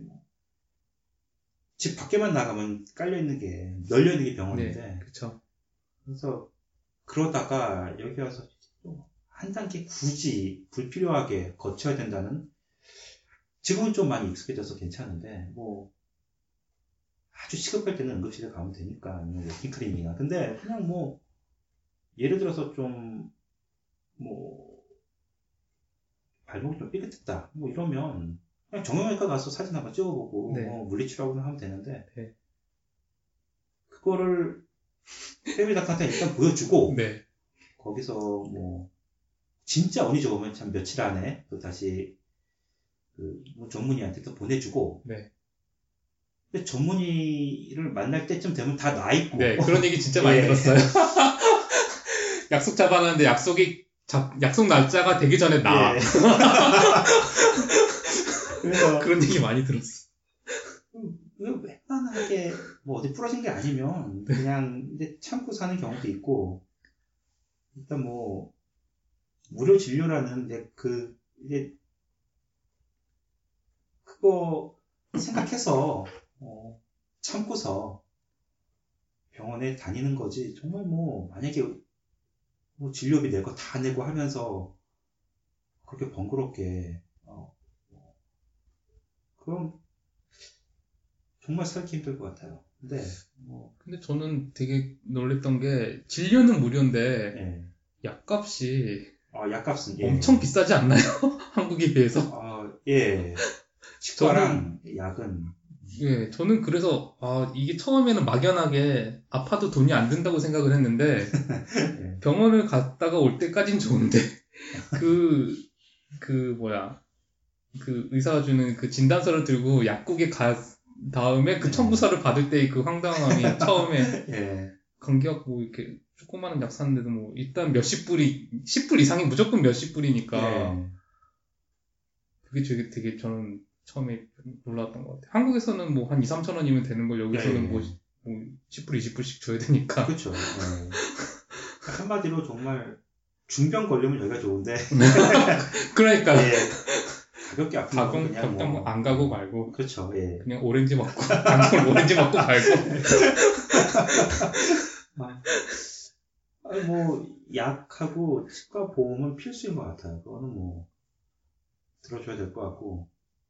집 밖에만 나가면 깔려있는 게 널려있는 게 병원인데 네, 그쵸. 그래서 그러다가 여기 와서 또 한 단계 굳이 불필요하게 거쳐야 된다는 지금은 좀 많이 익숙해져서 괜찮은데 뭐 아주 시급할 때는 응급실에 가면 되니까 아니면 워킹클리닉이나 근데 그냥 뭐 예를 들어서 좀 뭐 발목이 좀 삐끗했다 뭐 이러면 그냥 정형외과 가서 사진 한번 찍어보고 네. 물리치료하고는 하면 되는데 네. 그거를 패밀리 닥터한테 일단 보여주고 네, 거기서 뭐 진짜 운이 좋으면 참 며칠 안에 또 다시 뭐 전문의한테 또 보내주고 네. 근데 전문의를 만날 때쯤 되면 다 나 있고 네, 그런 얘기 진짜 많이 예. 들었어요. 약속 잡아놨는데 약속 날짜가 되기 전에 나와. 예. 그래서 그런 얘기 많이 들었어. 웬만하게 뭐 어디 부러진 게 아니면 그냥 이제 참고 사는 경우도 있고 일단 뭐 무료 진료라는 이제 그거 생각해서 참고서 병원에 다니는 거지 정말 뭐 만약에 뭐 진료비 낼 거 다 내고 하면서 그렇게 번거롭게 그럼 정말 살기 힘들 것 같아요. 근데 저는 되게 놀랬던 게 진료는 무료인데 예. 약값이 약값은 엄청 비싸지 않나요? 한국에 비해서? 예. 치과랑 약은 저는 그래서 이게 처음에는 막연하게 아파도 돈이 안 든다고 생각을 했는데 예. 병원을 갔다가 올 때까진 좋은데 그 의사가 주는 그 진단서를 들고 약국에 가 다음에 그 청구서를 받을 때 그 황당함이 처음에 예. 감기약 이렇게 조그마한 약 샀는데도 일단 몇십 불이 10불 이상이 무조건 몇십 불이니까 예. 그게 되게 저는 처음에 놀랐던 것 같아요. 한국에서는 한 2, 3천 원이면 되는 걸 여기서는 10불, 20불씩 줘야 되니까. 그렇죠. 한마디로 정말 중병 걸리면 여기가 좋은데. 그러니까. 가볍게 아프면 그냥 안 가고 말고. 그렇죠. 예. 그냥 오렌지 먹고, 당장 오렌지 먹고 말고. 약하고 치과 보험은 필수인 것 같아요. 그거는 들어줘야 될 것 같고,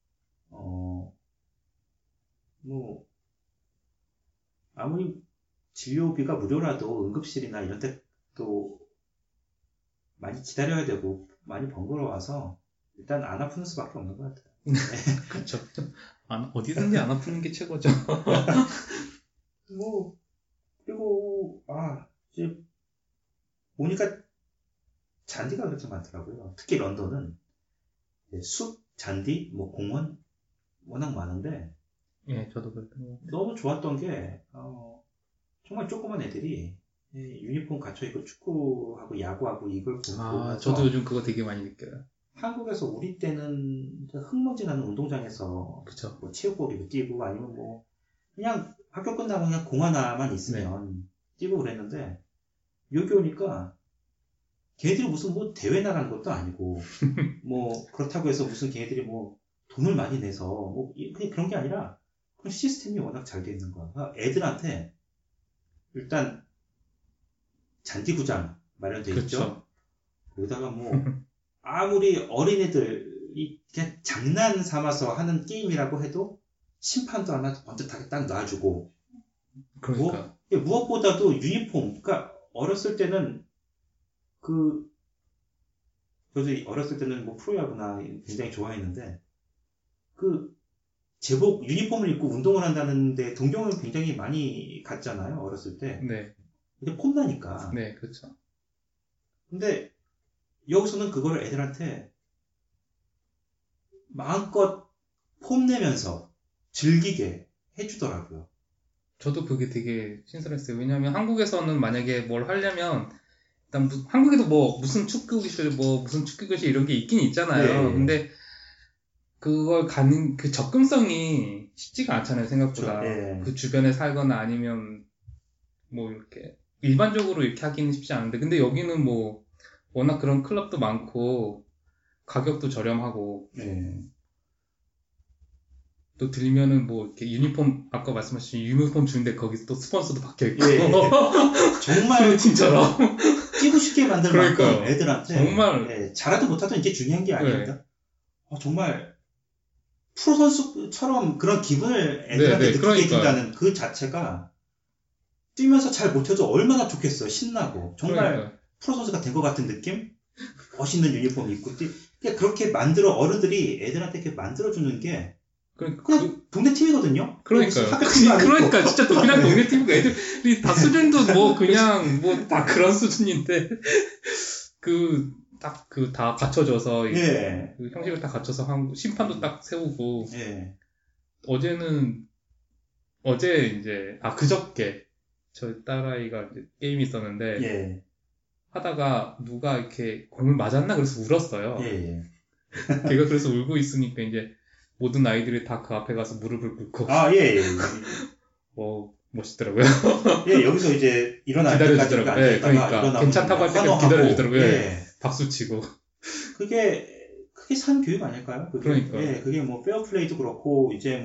아무리 진료비가 무료라도 응급실이나 이런 데 또 많이 기다려야 되고, 많이 번거로워서, 일단 안 아프는 수밖에 없는 것 같아요. 그렇죠. 어디든지 안 아프는 게 최고죠. 그리고, 이제, 보니까 잔디가 그렇게 많더라고요. 특히 런던은 숲, 잔디, 공원 워낙 많은데 예, 저도 그랬던 것 같아요. 너무 좋았던 게 정말 조그만 애들이 유니폼 갖춰 입고 축구하고 야구하고 이걸 보고 저도 요즘 그거 되게 많이 느껴요. 한국에서 우리 때는 흙먼지 나는 운동장에서 그쵸. 체육복 입고 뛰고 아니면 그냥 학교 끝나고 그냥 공 하나만 있으면 뛰고 그랬는데 여기 오니까 걔네들이 무슨 대회 나가는 것도 아니고 그렇다고 해서 무슨 걔네들이 돈을 많이 내서 그냥 그런 게 아니라 그런 시스템이 워낙 잘 돼 있는 거야. 애들한테 일단 잔디구장 마련돼 있죠. 거기다가 아무리 어린애들이 그냥 장난 삼아서 하는 게임이라고 해도 심판도 하나 번듯하게 딱 놔주고 그러니까 무엇보다도 유니폼. 그러니까 어렸을 때는 저도 어렸을 때는 프로야구나 굉장히 좋아했는데 제복 유니폼을 입고 운동을 한다는데 동경을 굉장히 많이 갔잖아요. 어렸을 때. 네. 근데 폼나니까. 네, 그렇죠. 근데 여기서는 그걸 애들한테 마음껏 폼내면서 즐기게 해주더라고요. 저도 그게 되게 신선했어요. 왜냐하면 한국에서는 만약에 뭘 하려면 일단 한국에도 무슨 축구교실 무슨 축구교실 이런 게 있긴 있잖아요. 네. 근데 그걸 가는 그 접근성이 쉽지가 않잖아요, 생각보다. 그렇죠. 네. 그 주변에 살거나 아니면 이렇게 일반적으로 이렇게 하기는 쉽지 않은데 근데 여기는 워낙 그런 클럽도 많고 가격도 저렴하고 또 들면은 이렇게 유니폼 아까 말씀하신 유니폼 주는데 거기 또 스폰서도 박혀있고 정말 프로팀처럼 뛰고 싶게 만들 만큼 그러니까요. 애들한테 정말 잘하든 못하든 이게 중요한 게 아닙니다. 정말 프로 선수처럼 그런 기분을 애들한테 느끼게 해준다는 그 자체가 뛰면서 잘 못해도 얼마나 좋겠어요. 신나고 정말 프로 선수가 된 것 같은 느낌? 멋있는 유니폼 입고 그렇게 어른들이 애들한테 이렇게 만들어주는 게 그냥 동네 팀이거든요. 그러니까요. 학교 팀이 아니고. 그러니까 진짜 그냥 동네 팀이고 애들이 다 수준도 그냥 다 그런 수준인데 다 갖춰져서 그 형식을 다 갖춰서 심판도 딱 세우고 그저께 저희 딸아이가 이제 게임이 있었는데 하다가 누가 이렇게 공을 맞았나 그래서 울었어요. 걔가 그래서 울고 있으니까 이제 모든 아이들이 다 그 앞에 가서 무릎을 꿇고 멋있더라고요. 여기서 이제 일어날 때까지 그러니까 괜찮다고 할 때까지 기다려주더라고요. 박수치고. 그게 산 교육 아닐까요? 그러니까. 그게 페어플레이도 그렇고 이제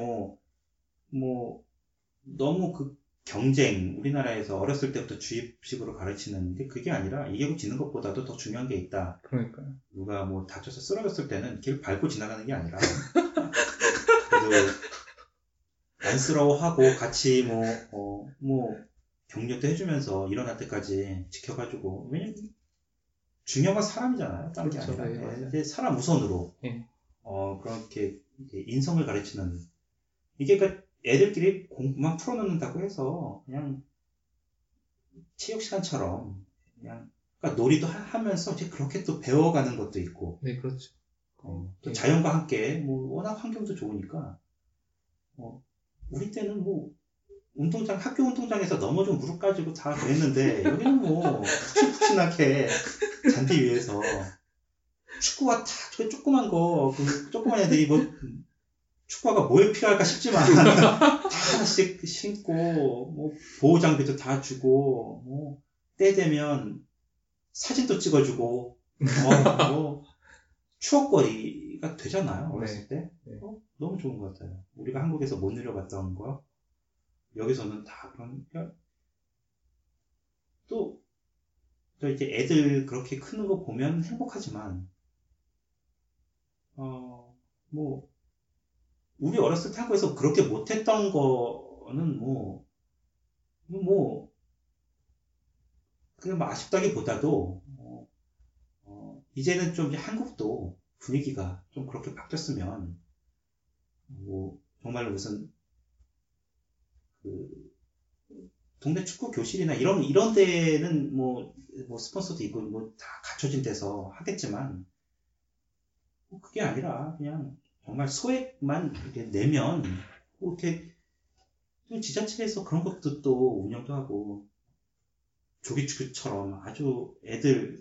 너무 경쟁 우리나라에서 어렸을 때부터 주입식으로 가르치는 게 그게 아니라 이기고 지는 것보다도 더 중요한 게 있다. 그러니까. 누가 다쳐서 쓰러졌을 때는 길 밟고 지나가는 게 아니라 그래도 안쓰러워하고 같이 격려도 해주면서 일어날 때까지 지켜가지고, 왜냐면 중요한 건 사람이잖아요. 딴 게 그렇죠. 아니라. 네, 이제 사람 우선으로, 예. 그렇게 이제 인성을 가르치는, 이게 그러니까 애들끼리 공부만 풀어놓는다고 해서 그냥 체육 시간처럼 그냥 그러니까 놀이도 하면서 이제 그렇게 또 배워가는 것도 있고, 네, 그렇죠. 또 자연과 함께 워낙 환경도 좋으니까, 우리 때는 학교 운동장에서 넘어져 무릎 가지고 다 그랬는데, 여기는 푹신푹신하게 잔디 위에서 축구가 다 조그만 조그만 애들이 축구화가 뭐에 필요할까 싶지만, 다 하나씩 신고, 보호 장비도 다 주고, 때 되면 사진도 찍어주고, 추억거리가 되잖아요, 어렸을 때. 네. 너무 좋은 것 같아요. 우리가 한국에서 못 누려봤던 거, 여기서는 다 또 이제 애들 그렇게 크는 거 보면 행복하지만, 우리 어렸을 때 한국에서 그렇게 못했던 거는 그냥 아쉽다기보다도, 이제는 좀 이제 한국도 분위기가 좀 그렇게 바뀌었으면, 정말 무슨, 동네 축구 교실이나 이런 데는 스폰서도 있고 다 갖춰진 데서 하겠지만, 그게 아니라 그냥 정말 소액만 이렇게 내면 이렇게 또 지자체에서 그런 것도 또 운영도 하고, 조기축구처럼 아주 애들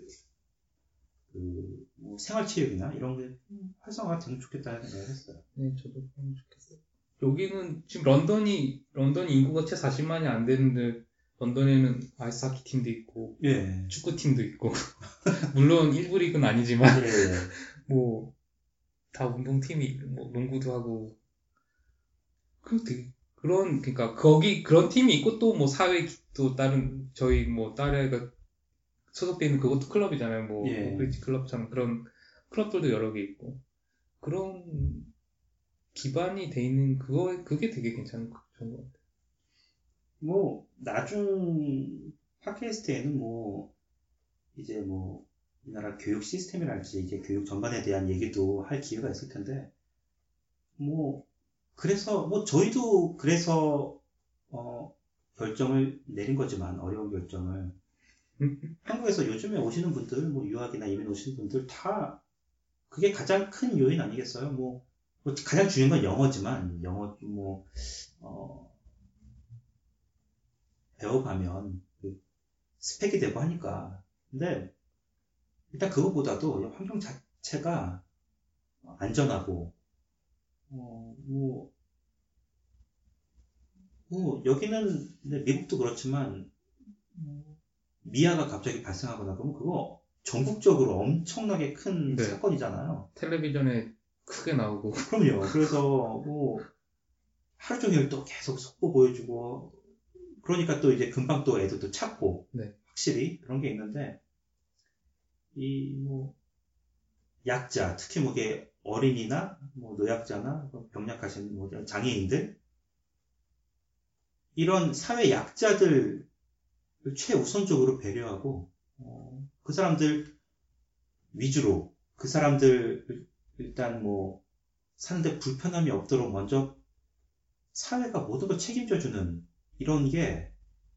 생활체육이나 이런 게 활성화가 되면 좋겠다는 생각을 했어요. 네, 저도 그러면 좋겠어요. 여기는 지금 런던이 인구가 채 40만이 안 되는데, 런던에는 아이스하키 팀도 있고, 예. 축구팀도 있고, 물론 1부 리그는 아니지만, 예. 다 운동팀이, 농구도 하고, 그러니까, 그런 팀이 있고, 또 사회, 또 다른, 저희 딸애가 소속돼 있는 그것도 클럽이잖아요. 예. 브릿지 클럽처럼 그런 클럽들도 여러 개 있고, 그런 기반이 돼 있는 그게 되게 좋은 것 같아요. 나중 팟캐스트에는 이제 우리나라 교육 시스템이랄지 이제 교육 전반에 대한 얘기도 할 기회가 있을 텐데, 그래서 저희도 그래서 결정을 내린 거지만, 어려운 결정을 한국에서 요즘에 오시는 분들, 유학이나 이민 오시는 분들 다 그게 가장 큰 요인 아니겠어요? 가장 중요한 건 영어지만, 영어 배워가면 스펙이 되고 하니까. 근데 일단 그것보다도 환경 자체가 안전하고, 여기는 미국도 그렇지만 미아가 갑자기 발생하거나 그러면 그거 전국적으로 엄청나게 큰 네. 사건이잖아요. 텔레비전에 크게 나오고. 그럼요. 그래서 하루 종일 또 계속 속보 보여주고, 그러니까 또 이제 금방 또 애들도 찾고, 네. 확실히 그런 게 있는데, 약자, 특히 이게 어린이나 노약자나 병약하신 장애인들, 이런 사회 약자들 최우선적으로 배려하고, 그 사람들 위주로, 그 사람들 일단 사는데 불편함이 없도록 먼저 사회가 모든 걸 책임져주는 이런 게,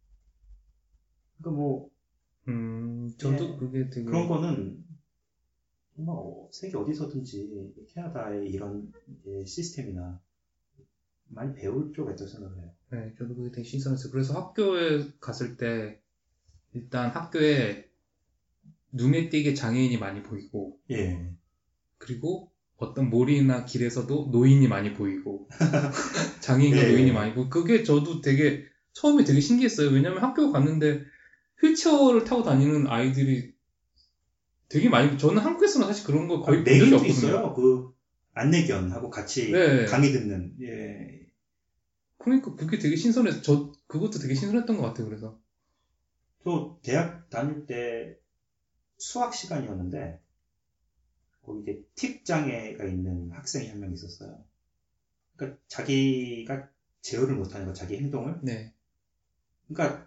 그러니까 저도 그게 되게. 그런 거는 정말 세계 어디서든지 캐나다의 이런 시스템이나 많이 배울 필요가 있다고 생각해요. 네, 저도 그게 되게 신선했어요. 그래서 학교에 갔을 때 일단 학교에 눈에 띄게 장애인이 많이 보이고, 예. 그리고 어떤 몰이나 길에서도 노인이 많이 보이고, 장애인과 예. 노인이 많이 보이고, 그게 저도 처음에 되게 신기했어요. 왜냐면 학교 갔는데 휠체어를 타고 다니는 아이들이 되게 많이, 저는 한국에서는 사실 그런 거 거의 본 적이 내견도 없거든요. 있어요. 안내견하고 같이 네. 강의 듣는. 예. 그러니까 그게 되게 신선해서, 그것도 되게 신선했던 것 같아요. 그래서. 저 대학 다닐 때 수학 시간이었는데, 거기 이제 틱 장애가 있는 학생이 한 명 있었어요. 그러니까 자기가 제어를 못하는 거, 자기 행동을. 네. 그러니까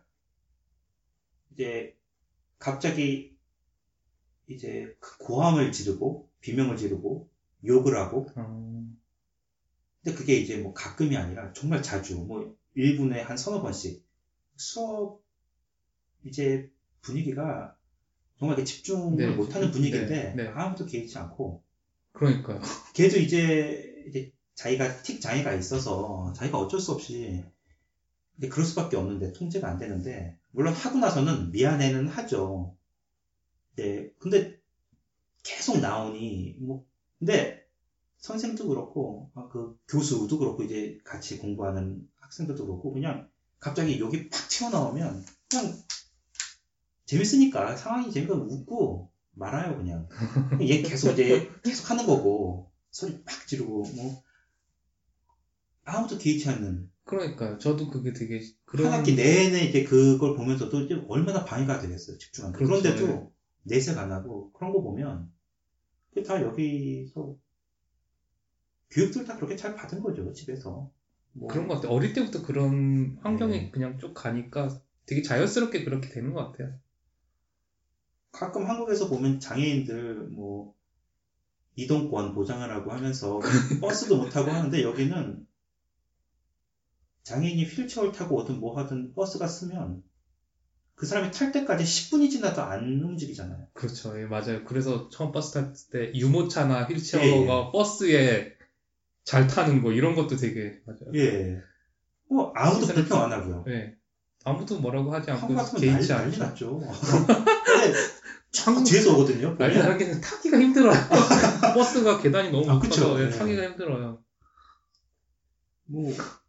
이제 갑자기 이제 고함을 지르고 비명을 지르고 욕을 하고. 근데 그게 이제 뭐 가끔이 아니라 정말 자주, 뭐 1분에 한 서너 번씩 수업 이제 분위기가 정말 이렇게 집중을 네, 못하는 분위기인데 네. 아무도 개의치 않고. 그러니까요. 걔도 이제 자기가 틱 장애가 있어서 자기가 어쩔 수 없이 이제 그럴 수밖에 없는데 통제가 안 되는데, 물론 하고 나서는 미안해는 하죠. 네, 근데 계속 나오니 뭐 근데 선생도 그렇고 그 교수도 그렇고 이제 같이 공부하는 학생들도 그렇고 그냥 갑자기 욕이 팍 튀어나오면 그냥 재밌으니까 상황이 재밌고 웃고 말아요 그냥. 얘 계속 하는 거고 소리 팍 지르고 뭐 아무도 개의치 않는. 그러니까요. 저도 그게 되게 한 학기 내내 이제 그걸 보면서도 이제 얼마나 방해가 되겠어요, 집중하는. 그렇죠. 그런데도 내색 안 하고 그런 거 보면 그게 다 여기서 교육들 다 그렇게 잘 받은 거죠, 집에서. 뭐 그런 것 같아요. 어릴 때부터 그런 환경이 네. 그냥 쭉 가니까 되게 자연스럽게 그렇게 되는 것 같아요. 가끔 한국에서 보면 장애인들 뭐 이동권 보장하라고 하면서 버스도 못 타고 하는데 여기는 장애인이 휠체어를 타고 오든 뭐 하든 버스가 쓰면 그 사람이 탈 때까지 10분이 지나도 안 움직이잖아요. 그렇죠. 예, 맞아요. 그래서 처음 버스 탈 때 유모차나 휠체어가 버스에 잘 타는 거 이런 것도 되게 맞아요. 예. 뭐 아무도 불평 안 하고요. 예. 아무도 뭐라고 하지 않고 한국 같으면 개의치 난리 않죠. 났죠. 근데 쫙 뒤에서 오거든요. 난리 나기는 타기가 힘들어요. 버스가 계단이 너무 높아서 그쵸. 예, 네. 타기가 힘들어요. 뭐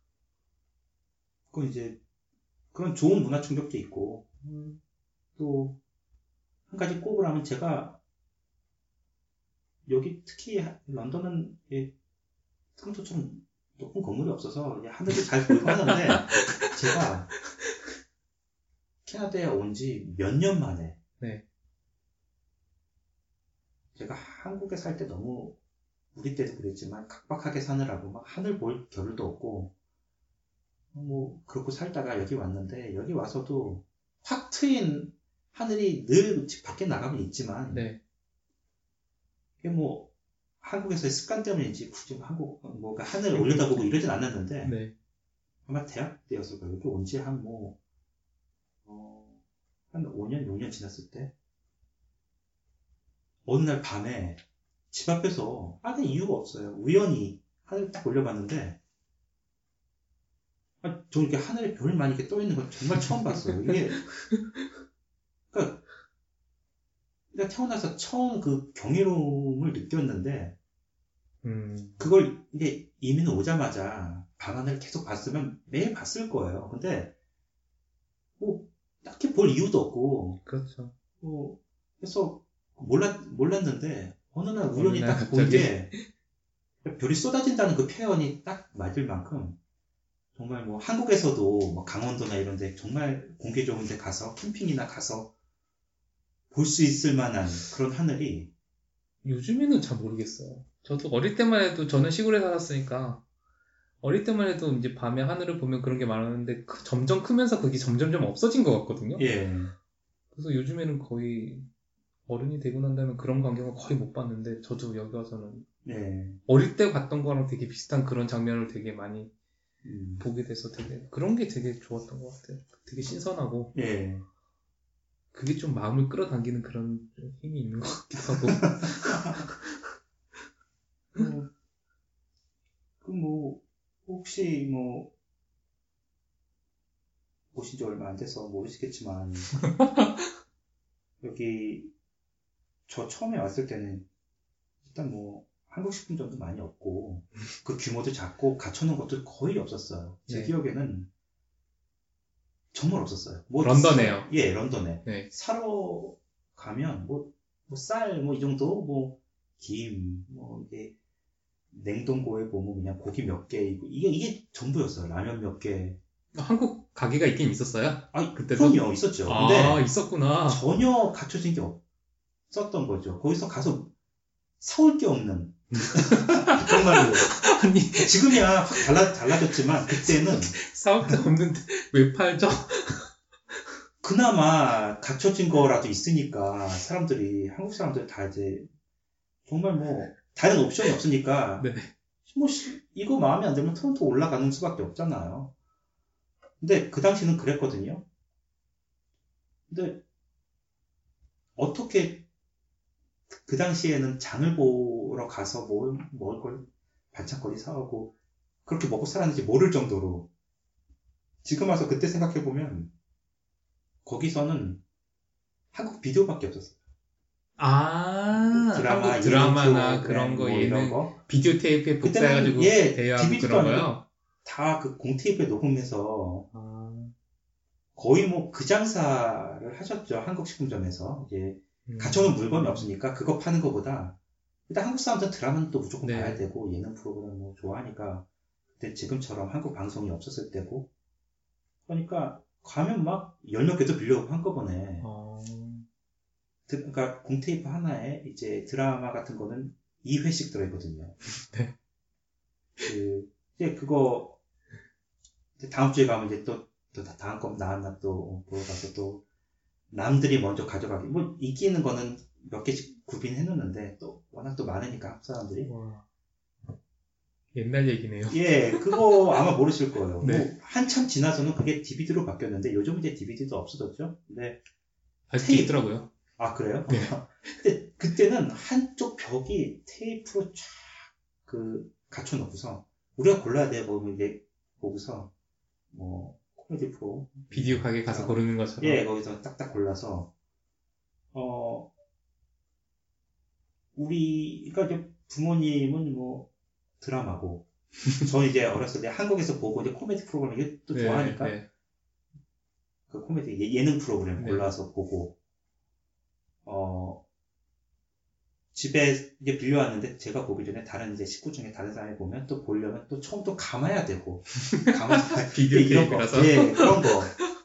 그건 이제 그런 좋은 문화 충격도 있고, 또 한 가지 꼽으라면 제가 여기 특히 런던은 토론토처럼 높은 건물이 없어서 하늘이 잘 보이고 하는데 제가 캐나다에 온 지 몇 년 만에 네. 제가 한국에 살 때 너무 우리 때도 그랬지만 각박하게 사느라고 막 하늘 볼 겨를도 없고 뭐 그렇고 살다가 여기 왔는데 여기 와서도 확 트인 하늘이 늘 집 밖에 나가면 있지만 네. 이게 뭐 한국에서의 습관 때문인지 굳이 한국 뭐가 하늘을 올려다보고 이러진 않았는데 네. 아마 대학 때였을 거예요. 여기 온 지 한 한 5년, 6년 지났을 때 어느 날 밤에 집 앞에서 아무 이유가 없어요. 우연히 하늘 딱 올려봤는데 저 이렇게 하늘에 별이 많이 이렇게 떠 있는 건 정말 처음 봤어요. 이게 그러니까 태어나서 처음 그 경이로움을 느꼈는데 그걸 이제 이민 오자마자 밤하늘 계속 봤으면 매일 봤을 거예요. 근데 뭐 딱히 볼 이유도 없고 그렇죠. 그래서 몰랐는데 어느 날 우연히 딱 본 게 별이 쏟아진다는 그 표현이 딱 맞을 만큼 정말 뭐 한국에서도 뭐 강원도나 이런 데 정말 공기 좋은 데 가서 캠핑이나 가서 볼 수 있을 만한 그런 하늘이 요즘에는 잘 모르겠어요. 저도 어릴 때만 해도 저는 시골에 살았으니까 어릴 때만 해도 이제 밤에 하늘을 보면 그런 게 많았는데 점점 크면서 그게 점점점 없어진 것 같거든요. 예. 그래서 요즘에는 거의 어른이 되고 난 다음에 그런 광경을 거의 못 봤는데 저도 여기 와서는 예. 어릴 때 봤던 거랑 되게 비슷한 그런 장면을 되게 많이 보게 돼서 되게 그런 게 되게 좋았던 것 같아요. 되게 신선하고 예. 그게 좀 마음을 끌어당기는 그런 힘이 있는 것 같기도 하고. 혹시 오신 지 얼마 안 돼서 모르시겠지만 여기 저 처음에 왔을 때는 일단 한국 식품점도 많이 없고 그 규모도 작고 갖춰놓은 것도 거의 없었어요. 제 네. 기억에는 정말 없었어요. 런던에요. 예, 런던에. 네. 사러 가면 쌀 이 정도 김 이게 냉동고에 보면 그냥 고기 몇 개 이게 전부였어요. 라면 몇 개. 한국 가게가 있긴 있었어요? 그때도? 그럼요, 있었죠. 근데 있었구나. 전혀 갖춰진 게 없었던 거죠. 거기서 가서 사올 게 없는 정말로. 아니, 지금이야 확 달라졌지만 그때는 사올 게 없는데 왜 팔죠? 그나마 갖춰진 거라도 있으니까 사람들이 한국 사람들 다 이제 정말 뭐 다른 옵션이 없으니까 네. 뭐 이거 마음에 안 들면 토론토 올라가는 수밖에 없잖아요. 근데 그 당시는 그랬거든요. 근데 어떻게 그 당시에는 장을 보러 가서 먹을 걸 반찬거리 사오고 그렇게 먹고 살았는지 모를 정도로 지금 와서 그때 생각해보면 거기서는 한국 비디오밖에 없었어요. 한국 드라마나 그런 거, 예능, 비디오 테이프에 복사해가지고 대여하고 그런 거요? 다 그 공테이프에 녹음해서 거의 뭐 그 장사를 하셨죠. 한국식품점에서. 이제 갖춰놓은 물건이 없으니까 그거 파는 것보다 일단 한국 사람들은 드라마는 또 무조건 네. 봐야 되고 예능 프로그램 뭐 좋아하니까 그때 지금처럼 한국 방송이 없었을 때고 그러니까 가면 막 열 몇 개도 빌려오고 한꺼번에 그러니까 공테이프 하나에 이제 드라마 같은 거는 2회씩 들어있거든요. 네. 이제 그거 이제 다음 주에 가면 이제 또 다음 거 나왔나 또 보러 가서 또 남들이 먼저 가져가기 뭐 인기 있는 거는 몇 개씩 구비해 놓는데 또 워낙 또 많으니까 한국 사람들이. 와. 옛날 얘기네요. 예, 그거 아마 모르실 거예요. 네. 뭐 한참 지나서는 그게 DVD로 바뀌었는데 요즘 이제 DVD도 없어졌죠. 근데 아직도 있더라고요. 아 그래요? 네. 근데 그때는 한쪽 벽이 테이프로 쫙 그 갖춰놓고서 우리가 골라야 돼 보면 이제 보고서 뭐 코미디 프로 비디오 가게 가서 고르는 것처럼. 예, 거기서 딱딱 골라서 우리가 이제 부모님은 뭐 드라마고 저는 이제 어렸을 때 한국에서 보고 이제 코미디 프로그램 또 좋아하니까 그 코미디 예능 프로그램 골라서 보고 집에 이제 빌려왔는데 제가 보기 전에 다른 이제 식구 중에 다른 사람이 보면 또 보려면 또 처음부터 감아야 되고 비디오 이런 테이프라서. 예, 그런 거.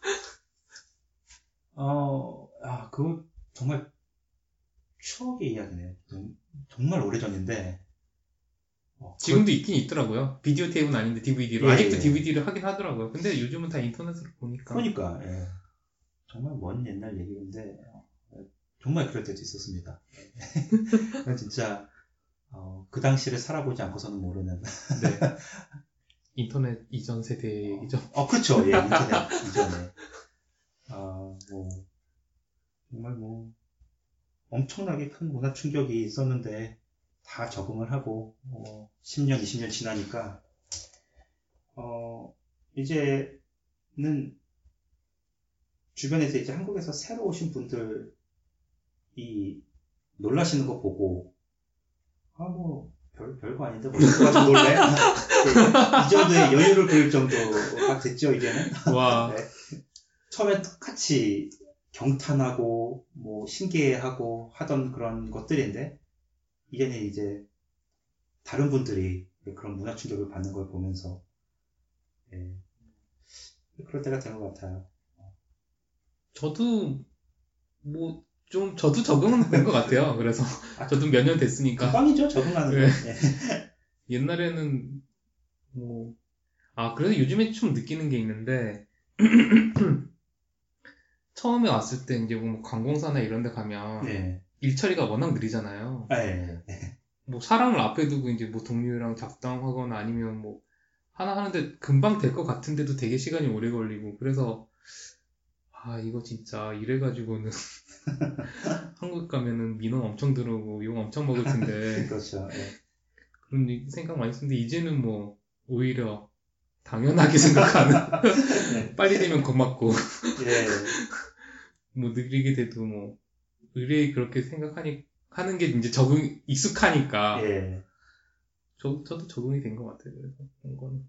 그거 정말 추억의 이야기네요. 정말 오래전인데. 지금도 있긴 있더라고요. 비디오 테이프는 아닌데 DVD로. 예, 아직도 예. DVD를 하긴 하더라고요. 근데 요즘은 다 인터넷으로 보니까. 그러니까, 예. 정말 먼 옛날 얘기인데, 정말 그럴 때도 있었습니다. 진짜, 그 당시를 살아보지 않고서는 모르는. 네. 인터넷 이전 세대 얘기죠. 그렇죠. 예, 인터넷 이전에. 정말 엄청나게 큰 문화 충격이 있었는데, 다 적응을 하고, 10년, 20년 지나니까, 이제는 주변에서 이제 한국에서 새로 오신 분들이 놀라시는 거 보고, 별거 아닌데, 뭐, 누가 좀 놀래? 이 정도의 여유를 보일 정도가 됐죠, 이제는. 와. 네. 처음엔 똑같이 경탄하고, 신기해하고 하던 그런 것들인데, 이제는 이제 다른 분들이 그런 문화 충격을 받는 걸 보면서 그럴 때가 된 것 같아요. 저도 저도 적응은 된 것 같아요. 그래서 저도 몇 년 됐으니까. 금방이죠, 적응하는 거. 네. 옛날에는 그래서 요즘에 좀 느끼는 게 있는데 처음에 왔을 때 이제 관공서나 이런 데 가면 네. 일처리가 워낙 느리잖아요. 네. 사람을 앞에 두고 이제 동료랑 잡담하거나 아니면 하나 하는데 금방 될 것 같은데도 되게 시간이 오래 걸리고 그래서 이거 진짜 이래가지고는 한국 가면은 민원 엄청 들어오고 욕 엄청 먹을 텐데 그렇죠. 네. 그런 생각 많이 했는데 이제는 오히려 당연하게 생각하는 네. 빨리 되면 고맙고 예. 느리게 돼도 의뢰 그렇게 하는 게 이제 익숙하니까. 예. 저도 적응이 된 것 같아요. 그래서 그런 거는.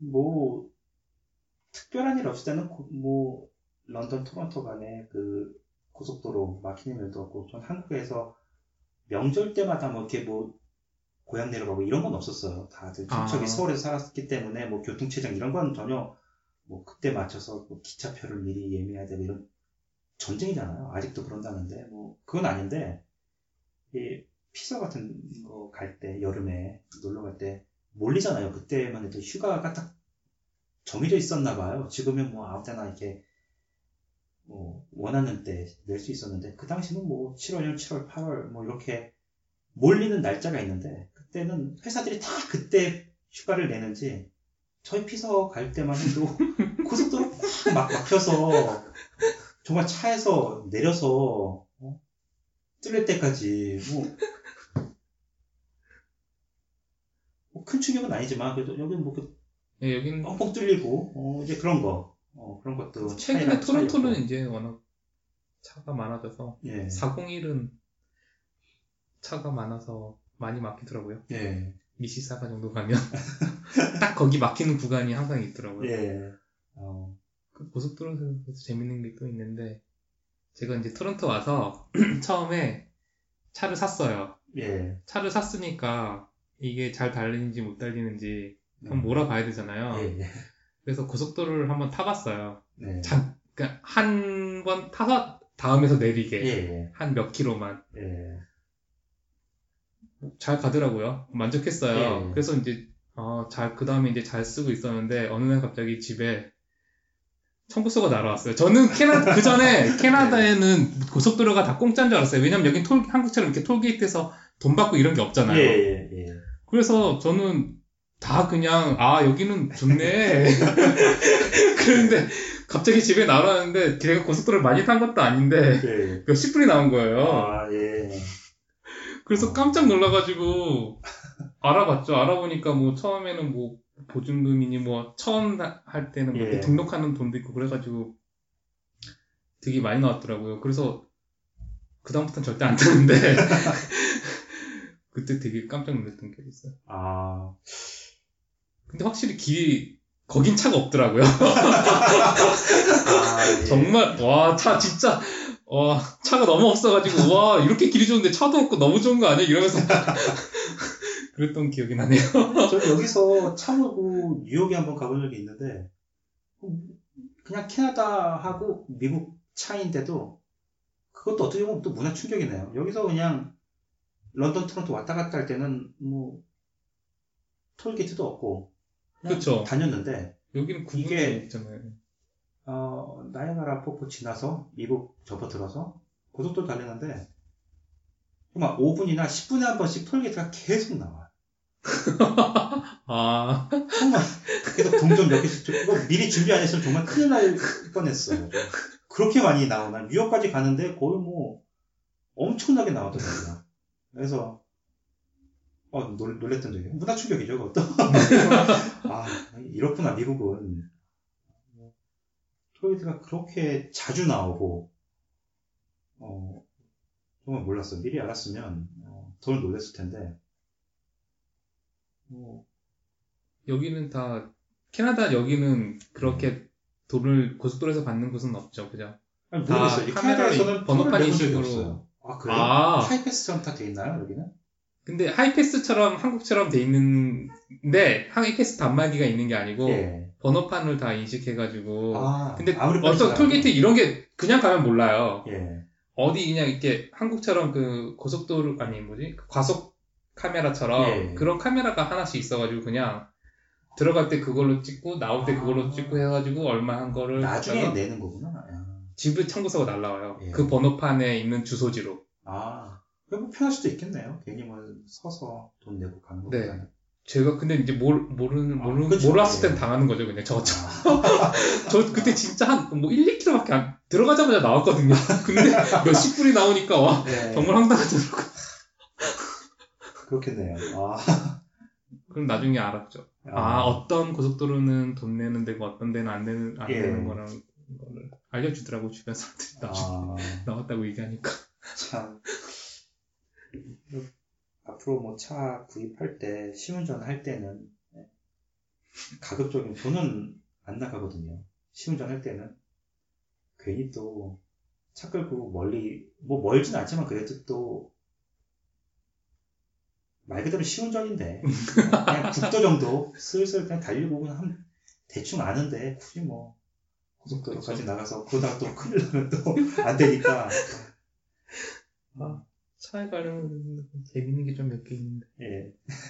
특별한 일 없을 때는 런던 토론토 간에 그 고속도로 막히는 일도 없고 전 한국에서 명절 때마다 이렇게 고향 내려가고 이런 건 없었어요. 다들 친척이 서울에서 살았기 때문에 교통체증 이런 건 전혀 그때 맞춰서 기차표를 미리 예매해야 되고 이런 전쟁이잖아요. 아직도 그런다는데 그건 아닌데 피서 같은 거 갈 때, 여름에 놀러 갈 때 몰리잖아요. 그때만 해도 휴가가 딱 정해져 있었나 봐요. 지금은 뭐 아무 때나 이렇게 뭐 원하는 때 낼 수 있었는데, 그 당시는 뭐 7월이면 7월, 8월 뭐 이렇게 몰리는 날짜가 있는데, 그때는 회사들이 다 그때 휴가를 내는지 저희 피서 갈 때만 해도 고속도로 꽉 막혀서 정말 차에서 내려서 뚫릴 때까지 큰 충격은 아니지만 그래도 여기는 예, 여기는 뻥뻥 뚫리고 이제 그런 것도 최근에 토론토는 이제 워낙 차가 많아져서 예. 401은 차가 많아서 많이 막히더라고요. 예. 미시사가 정도 가면 딱 거기 막히는 구간이 항상 있더라고요. 예. 그 고속도로에서 재밌는 게 또 있는데, 제가 이제 토론토 와서 처음에 차를 샀어요. 예. 차를 샀으니까 이게 잘 달리는지 못 달리는지 한번 몰아봐야 되잖아요. 예. 그래서 고속도로를 한번 타봤어요. 네. 그러니까 한 번 타서 다음에서 내리게 예. 한 몇 킬로만 예. 잘 가더라고요. 만족했어요. 예. 그래서 이제 그 다음에 이제 잘 쓰고 있었는데 어느 날 갑자기 집에 청구서가 날아왔어요. 저는 그 전에 캐나다에는 고속도로가 다 공짜인 줄 알았어요. 왜냐면 여긴 한국처럼 이렇게 톨게이트에서 돈 받고 이런 게 없잖아요. 예. 그래서 저는 다 그냥 여기는 좋네. 그런데 갑자기 집에 날아왔는데 제가 고속도로를 많이 탄 것도 아닌데 예. 몇십 분이 나온 거예요. 예. 그래서 깜짝 놀라가지고 알아봤죠. 알아보니까 뭐 처음에는 뭐 보증금이니 뭐 처음 할 때는 뭐 예. 등록하는 돈도 있고 그래가지고 되게 많이 나왔더라고요. 그래서 그다음부터는 절대 안 타는데 그때 되게 깜짝 놀랐던 기억이 있어요. 근데 확실히 길이 거긴 차가 없더라고요. 예. 정말 차 진짜 차가 너무 없어가지고 이렇게 길이 좋은데 차도 없고 너무 좋은 거 아니야? 이러면서 그랬던 기억이 나네요. 저는 여기서 차 몰고 뉴욕에 한번 가본 적이 있는데, 그냥 캐나다하고 미국 차인데도 그것도 어떻게 보면 또 문화 충격이네요. 여기서 그냥 런던, 토론토 왔다 갔다 할 때는 뭐 톨게이트도 없고 그냥 그쵸. 다녔는데, 여기는 구분이 이게 있잖아요. 나이아가라 폭포 지나서 미국 접어들어서 고속도로 달리는데 정말 5분이나 10분에 한 번씩 톨게이트가 계속 나와요. 정말 계속 동전 몇 개씩 이거 미리 준비 안 했으면 정말 큰일 날 뻔했어요. 그렇게 많이 나오나. 뉴욕까지 가는데 거의 뭐 엄청나게 나오더라고요. 그래서 놀랬던 적이 문화 충격이죠, 그것도. 이렇구나, 미국은. 톨게이트가 그렇게 자주 나오고 정말 몰랐어요. 미리 알았으면 더 놀랐을 텐데. 여기는 다 캐나다 여기는 그렇게 돈을 고속도로에서 받는 곳은 없죠, 그죠? 모르겠어요. 캐나다에서는 번호판 내본 적이 인식으로. 없어요. 그래요? 하이패스처럼 다 돼 있나요, 여기는? 근데 하이패스처럼 한국처럼 돼 있는데 하이패스 단말기가 있는 게 아니고 예. 번호판을 다 인식해가지고. 근데 아무리 어떤 톨게이트 이런 게 그냥 가면 몰라요. 예. 어디 그냥 이렇게 한국처럼 그 고속도로 과속 카메라처럼 예. 그런 카메라가 하나씩 있어가지고 그냥 들어갈 때 그걸로 찍고 나올 때 그걸로 찍고 해가지고 얼마 한 거를 나중에 내는 거구나. 집에 청구서가 날라와요. 예. 그 번호판에 있는 주소지로. 그럼 편할 수도 있겠네요. 괜히 뭐 서서 돈 내고 가는 거. 네. 제가 근데 이제 그쵸. 몰랐을 땐 당하는 거죠, 그냥 저 그때 진짜 한 뭐 1, 2km밖에 들어가자마자 나왔거든요. 근데 몇십 분이 나오니까 네. 정말 황당하더라고요. 그렇겠네요. 그럼 나중에 알았죠. 어떤 고속도로는 돈 내는 데고 어떤 데는 안 내는 거라는 거를 알려주더라고, 주변 사람들이 나왔다고 얘기하니까. 참. 앞으로 뭐 차 구입할 때, 시운전 할 때는 가급적이면 돈은 안 나가거든요. 시운전 할 때는. 괜히 또 차 끌고 멀진 않지만 그래도 또 말 그대로 시운전인데 그냥 국도 정도 슬슬 그냥 달리고 그냥 대충 아는데 굳이 뭐 고속도로까지 나가서 그러다가 또 큰일 나면 또 안 되니까 차에 관련 재밌는 게 좀 몇 개 있는데. 예.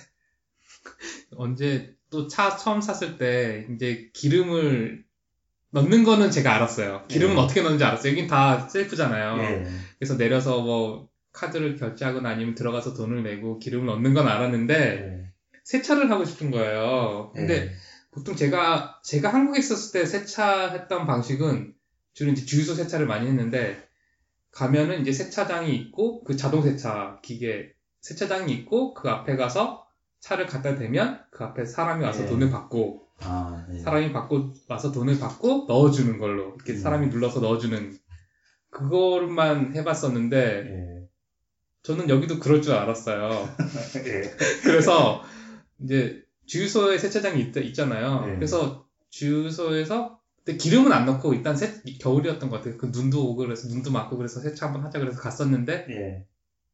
언제 또 차 처음 샀을 때 이제 기름을 넣는 거는 제가 알았어요. 기름은 예. 어떻게 넣는지 알았어요. 여긴 다 셀프잖아요. 예. 그래서 내려서 뭐 카드를 결제하거나 아니면 들어가서 돈을 내고 기름을 넣는 건 알았는데 예. 세차를 하고 싶은 거예요. 근데 예. 보통 제가 한국에 있었을 때 세차했던 방식은 주로 이제 주유소 세차를 많이 했는데 가면은 이제 세차장이 있고 그 자동 세차 기계 세차장이 있고 그 앞에 가서 차를 갖다 대면 그 앞에 사람이 와서 예. 돈을 받고 예. 사람이 와서 돈을 받고 넣어주는 걸로 이렇게 사람이 눌러서 넣어주는 그거만 해봤었는데 예. 저는 여기도 그럴 줄 알았어요. 예. 그래서 이제 주유소에 세차장이 있잖아요. 네. 그래서 주유소에서 근데 기름은 안 넣고 일단 겨울이었던 것 같아요. 그 눈도 오고 그래서 눈도 맞고 그래서 세차 한번 하자 그래서 갔었는데 예.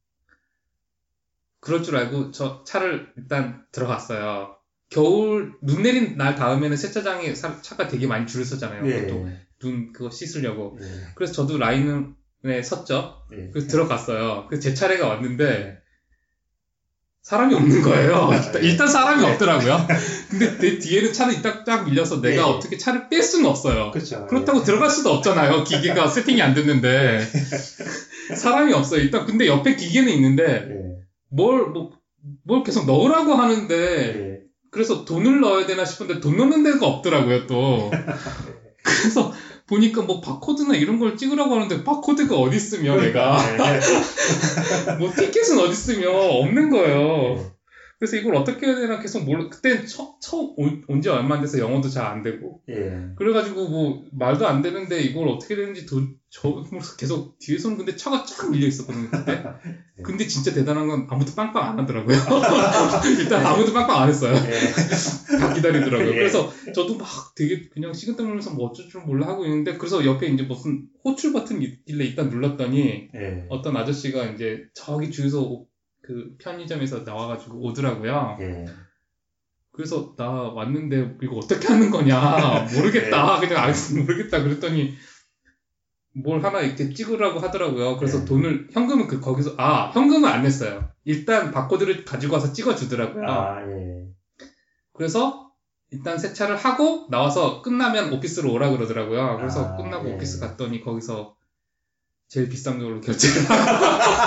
그럴 줄 알고 저 차를 일단 들어갔어요. 겨울 눈 내린 날 다음에는 세차장에 차가 되게 많이 줄을 서잖아요. 예. 보통 눈 그거 씻으려고. 예. 그래서 저도 라인에 섰죠. 예. 그래서 들어갔어요. 그래서 제 차례가 왔는데 사람이 없는 거예요. 일단 사람이 없더라고요. 근데 내 뒤에는 차를 딱 밀려서 내가 예. 어떻게 차를 뺄 수는 없어요. 그렇죠. 그렇다고 들어갈 수도 없잖아요. 기계가 세팅이 안 됐는데. 사람이 없어요. 일단 근데 옆에 기계는 있는데 예. 뭘 계속 넣으라고 하는데 예. 그래서 돈을 넣어야 되나 싶은데 돈 넣는 데가 없더라고요 또. 그래서 보니까 뭐 바코드나 이런 걸 찍으라고 하는데 바코드가 어디 있으며 내가 뭐 티켓은 어디 있으며 없는 거예요. 그래서 이걸 어떻게 해야 되나 계속 그때 처음 온 지 얼마 안 돼서 영어도 잘 안 되고 예. 그래가지고 뭐 말도 안 되는데 이걸 어떻게 되는지 계속 뒤에서는 근데 차가 쫙 밀려 있었거든요 그때. 근데 진짜 대단한 건 아무도 빵빵 안 하더라고요. 일단 아무도 빵빵 안 했어요. 다 기다리더라고요. 예. 그래서 저도 막 되게 그냥 식은땀 흘면서 뭐 어쩔 줄 몰라 하고 있는데 그래서 옆에 이제 무슨 호출 버튼이 있길래 일단 눌렀더니 예. 어떤 아저씨가 이제 저기 주유소 그 편의점에서 나와가지고 오더라고요. 예. 그래서 나 왔는데 이거 어떻게 하는 거냐 모르겠다. 그냥 모르겠다 그랬더니 뭘 하나 이렇게 찍으라고 하더라고요. 그래서 네. 현금은 거기서 현금은 안 냈어요. 일단 바코드를 가지고 와서 찍어주더라고요. 예. 그래서 일단 세차를 하고 나와서 끝나면 오피스로 오라 그러더라고요. 그래서 끝나고 예. 오피스 갔더니 거기서 제일 비싼 걸로 결제를 하고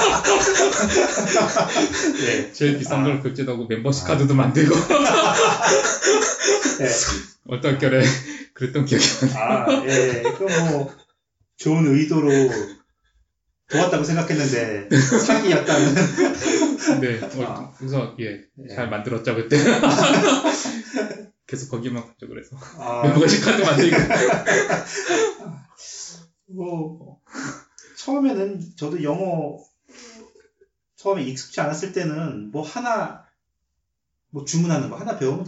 예. 제일 비싼 걸로 결제도 하고 멤버십 카드도 만들고 예. 얼떨결에 그랬던 기억이 나요. 예. 그 뭐 좋은 의도로 도왔다고 생각했는데 사기였다는. 네. 그래서 잘 만들었죠 그때. 계속 거기만 갔죠 그래서. 멤버십 카드 만들고. 뭐 처음에는 저도 영어 처음에 익숙치 않았을 때는 뭐 주문하는 거 하나 배우면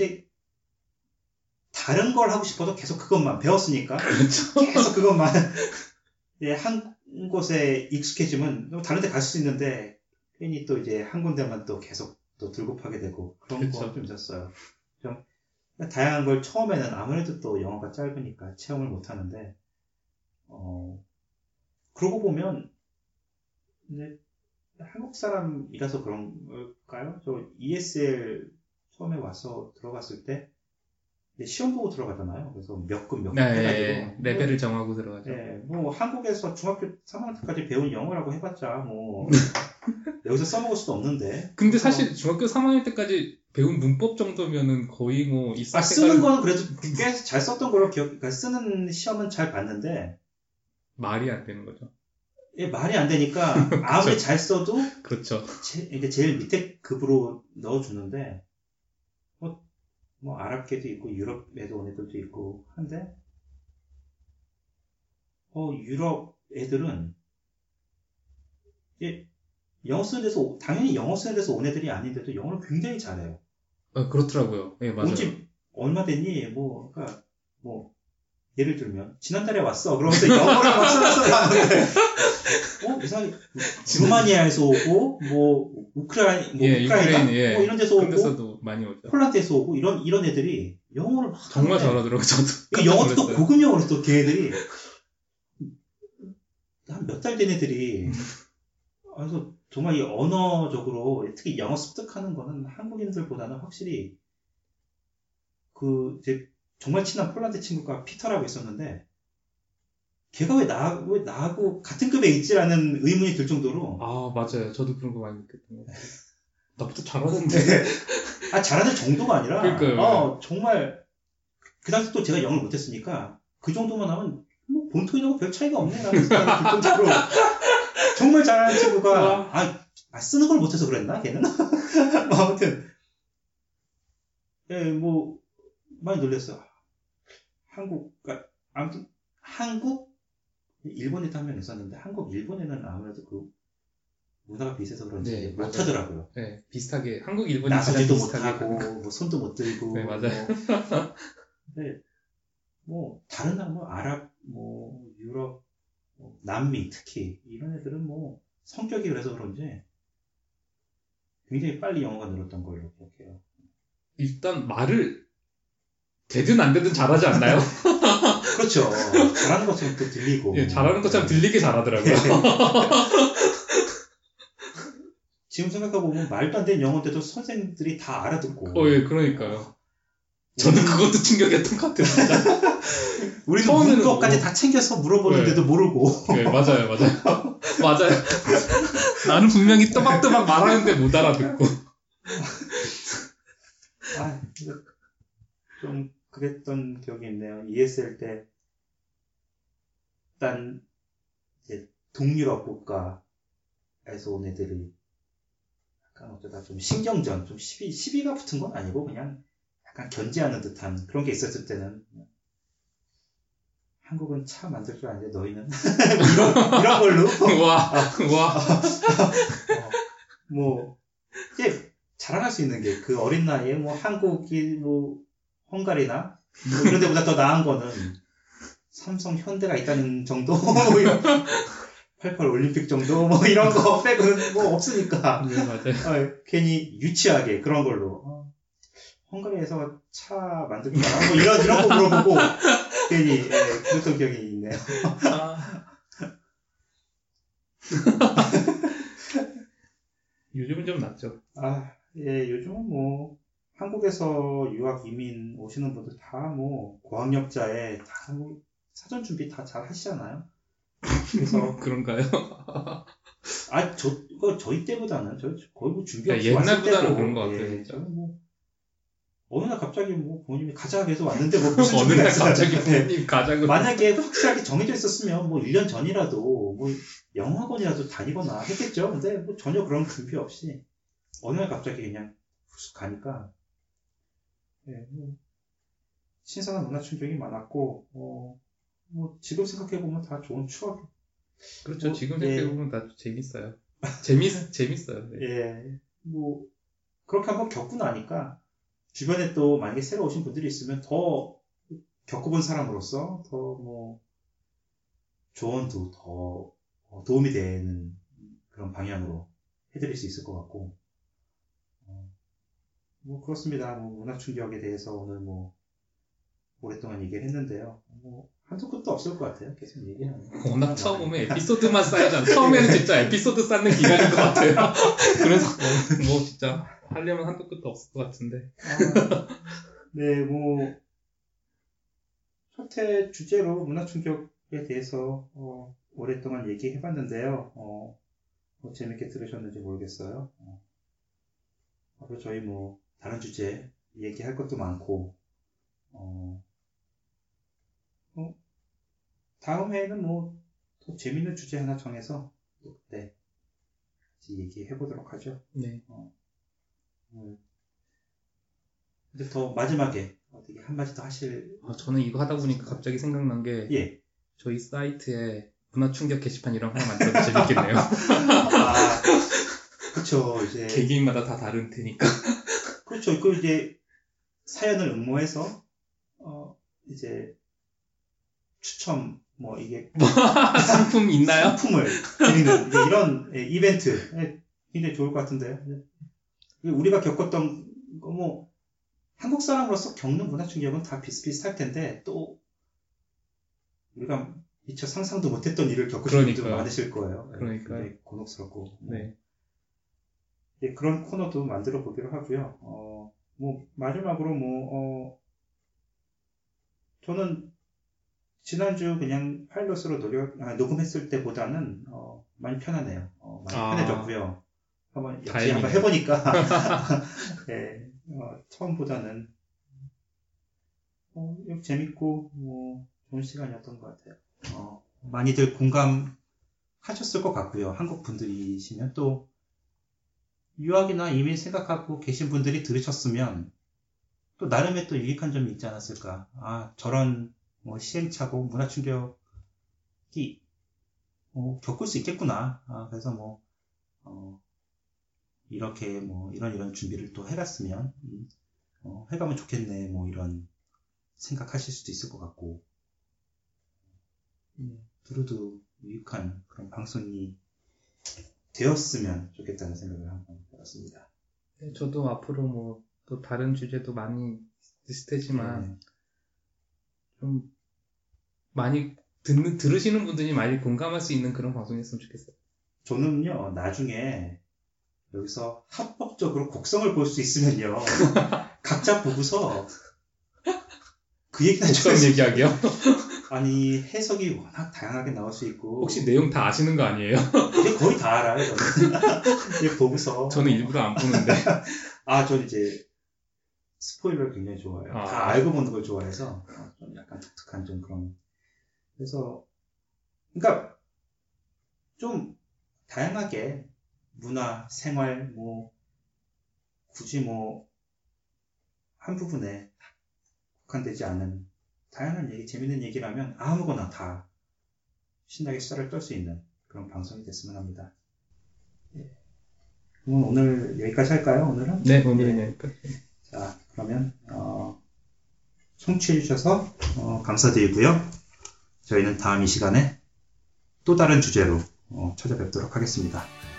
다른 걸 하고 싶어도 계속 그것만 배웠으니까 그렇죠. 계속 그것만 한 곳에 익숙해지면 다른 데 갈 수 있는데 괜히 또 이제 한 군데만 또 계속 또 들고파게 되고 그런 거 좀 있었어요. 좀 다양한 걸 처음에는 아무래도 또 영어가 짧으니까 체험을 못 하는데 그러고 보면 한국 사람이라서 그런 걸까요? 저 ESL 처음에 와서 들어갔을 때 시험 보고 들어가잖아요. 그래서 몇 급 해가지고 레벨을 정하고 들어가죠. 네, 뭐 한국에서 중학교 3학년 때까지 배운 영어라고 해봤자 뭐 여기서 써먹을 수도 없는데. 근데 사실 중학교 3학년 때까지 배운 문법 정도면은 거의 뭐 쓰는 거는 그래도 꽤 잘 썼던 걸로 그러니까 쓰는 시험은 잘 봤는데 말이 안 되는 거죠. 말이 안 되니까 아무리 잘 써도 그렇죠. 이게 제일 밑에 급으로 넣어주는데 뭐 아랍계도 있고 유럽에도 온 애들도 있고 한데 유럽 애들은 영어 쓰는 데서 당연히 영어 쓰는 데서 온 애들이 아닌데도 영어를 굉장히 잘해요. 그렇더라고요. 예, 맞아요. 온지 얼마 됐니? 그러니까 예를 들면 지난달에 왔어. 그러면서 영어를 막 써서 하는데 이상하게 루마니아에서 오고 우크라이나 뭐 이런 데서 오고 데서도 많이 오죠. 폴란드에서 오고 이런 애들이 영어를 막 정말 잘하더라고요. 저도 영어도 또 고급 영어로 또 걔네들이 한 몇 달 된 애들이 그래서 정말 이 언어적으로 특히 영어 습득하는 거는 한국인들보다는 확실히 제 정말 친한 폴란드 친구가 피터라고 있었는데 걔가 왜 나하고 같은 급에 있지라는 의문이 들 정도로 아, 맞아요. 저도 그런 거 많이 느꼈던 것 같아요. 나보다 잘하는데. 잘하는 정도가 아니라 그러니까요. 정말 그 당시 또 제가 영어를 못했으니까 그 정도만 하면 뭐 본토인하고 별 차이가 없네 라는 생각이 들 정도로 정말 잘하는 친구가 쓰는 걸 못해서 그랬나 걔는? 아무튼 뭐 많이 놀랐어요. 아무튼 한국 일본에도 한 명 있었는데 한국 일본에는 아무래도 그 문화가 비슷해서 그런지 네, 못하더라고요. 네, 비슷하게 한국 일본이 나서지도 비슷하게 못하고 뭐 손도 못 들고. 네, 맞아요. 근데 뭐 다른 나라 뭐 아랍 뭐 유럽 남미 특히 이런 애들은 뭐 성격이 그래서 그런지 굉장히 빨리 영어가 늘었던 걸로 기억해요. 일단 말을 되든 안 되든 잘하지 않나요? 그렇죠. 잘하는 것처럼 또 들리고. 예, 잘하는 것처럼 들리게 잘하더라고요. 지금 생각해보면 말도 안 되는 영어인데도 선생님들이 다 알아듣고. 예, 그러니까요. 저는 그것도 충격이었던 것 같아요, 진짜. 우리도 문법까지 다 챙겨서 물어보는데도 모르고. 네, 맞아요. 맞아요. 나는 분명히 또박또박 말하는데 못 알아듣고. 좀 그랬던 기억이 있네요. ESL 때 일단 이제 동유럽 국가에서 온 애들이 약간 어쩌다 좀 신경전, 좀 시비가 붙은 건 아니고 그냥 약간 견제하는 듯한 그런 게 있었을 때는 한국은 차 만들 줄 아는데 너희는 이런 걸로 뭐 이제 자랑할 수 있는 게 그 어린 나이에 뭐 한국이 뭐 헝가리나 뭐 이런 데보다 더 나은 거는 삼성 현대가 있다는 정도 88 올림픽 정도 뭐 이런 거 빼고는 뭐 없으니까. 네, 맞아요. 괜히 유치하게 그런 걸로 헝가리에서 차 만들 줄 알아? 뭐 이런 거 물어보고 괜히 그랬던 기억이 있네요. 요즘은 좀 낫죠. 요즘은 뭐 한국에서 유학 이민 오시는 분들 다 뭐 고학력자에 다 뭐 사전 준비 다 잘 하시잖아요. 그래서 그런가요? 저희 때보다는 거의 뭐 준비 없이 옛날보다는 왔을 때고 그런 것 같아요. 저는 뭐 어느 날 갑자기 뭐 부모님이 가자 해서 왔는데 뭐 무슨 어느 준비가 날 있어요. 갑자기 부모님 가자고. 만약에 확실하게 정해져 있었으면 뭐 1년 전이라도 뭐 영어학원이라도 다니거나 했겠죠. 근데 뭐 전혀 그런 준비 없이 어느 날 갑자기 그냥 훅 가니까 뭐 신선한 문화 충격이 많았고 뭐 지금 생각해 보면 다 좋은 추억. 그렇죠. 지금 생각해 보면 다 재밌어요. 재밌어요. 네. 뭐 그렇게 한번 겪고 나니까 주변에 또 만약에 새로 오신 분들이 있으면 더 겪어본 사람으로서 더 뭐 조언도 더 도움이 되는 그런 방향으로 해드릴 수 있을 것 같고 뭐 그렇습니다. 뭐 문화 충격에 대해서 오늘 뭐 오랫동안 얘기를 했는데요. 뭐 한도 끝도 없을 것 같아요. 계속 얘기하면. 워낙 처음 오면 에피소드만 쌓이잖아. 처음에는 진짜 에피소드 쌓는 기간인 것 같아요. 그래서 뭐 진짜 하려면 한도 끝도 없을 것 같은데. 네, 뭐 첫회 주제로 문화 충격에 대해서 오랫동안 얘기해봤는데요. 뭐 재밌게 들으셨는지 모르겠어요. 앞으로 저희 뭐 다른 주제 얘기할 것도 많고 다음 회에는 뭐 더 재밌는 주제 하나 정해서 그때 얘기해보도록 하죠. 네. 근데 더 마지막에 어떻게 한마디 더 하실? 저는 이거 하다 보니까 갑자기 생각난 게 저희 사이트에 문화 충격 게시판 이런 거 하나 만들어도 재밌겠네요. 그렇죠. 이제 개개인마다 다 다른 테니까. 그렇죠. 그 이제 사연을 응모해서 이제 추첨 뭐 이게 상품 있나요? 상품을 드리는 이런 이벤트 굉장히 좋을 것 같은데요. 우리가 겪었던 거 뭐 한국 사람으로서 겪는 문화 충격은 다 비슷비슷할 텐데 또 우리가 미처 상상도 못했던 일을 겪으신 분들 많으실 거예요. 그러니까요. 곤혹스럽고 네. 그런 코너도 만들어 보기로 하고요. 뭐 마지막으로 저는 지난주 그냥 파일럿으로 녹음했을 때보다는 많이 편하네요. 많이 편해졌고요. 한번 해보니까 네, 처음보다는 재밌고 좋은 시간이었던 것 같아요. 많이들 공감하셨을 것 같고요. 한국 분들이시면 또 유학이나 이민 생각하고 계신 분들이 들으셨으면 또 나름의 또 유익한 점이 있지 않았을까. 저런 시행착오, 문화 충격이 겪을 수 있겠구나. 그래서 이렇게 이런 준비를 또 해갔으면 해가면 좋겠네. 이런 생각하실 수도 있을 것 같고. 두루두 유익한 그런 방송이 되었으면 좋겠다는 생각을 한번 해봤습니다. 네, 저도 앞으로 또 다른 주제도 많이 있을 테지만 좀 많이 들으시는 분들이 많이 공감할 수 있는 그런 방송이었으면 좋겠어요. 저는요, 나중에 여기서 합법적으로 곡성을 볼 수 있으면요, 각자 보고서 그 얘기나 곡성 얘기하기요? 아니, 해석이 워낙 다양하게 나올 수 있고. 혹시 내용 다 아시는 거 아니에요? 거의 다 알아요, 저는. 보고서. 저는 일부러 안 보는데. 저는 이제 스포일러를 굉장히 좋아해요. 다 알고 보는 걸 좋아해서 좀 약간 독특한 좀 그런. 그래서 그러니까 좀 다양하게 문화, 생활, 굳이 한 부분에 국한되지 않은 다양한 얘기, 재밌는 얘기라면 아무거나 다 신나게 수다를 떨 수 있는 그런 방송이 됐으면 합니다. 그럼 오늘 여기까지 할까요? 오늘은? 네, 오늘은 여기까지. 자, 그러면 청취해 주셔서 감사드리고요. 저희는 다음 이 시간에 또 다른 주제로 찾아뵙도록 하겠습니다.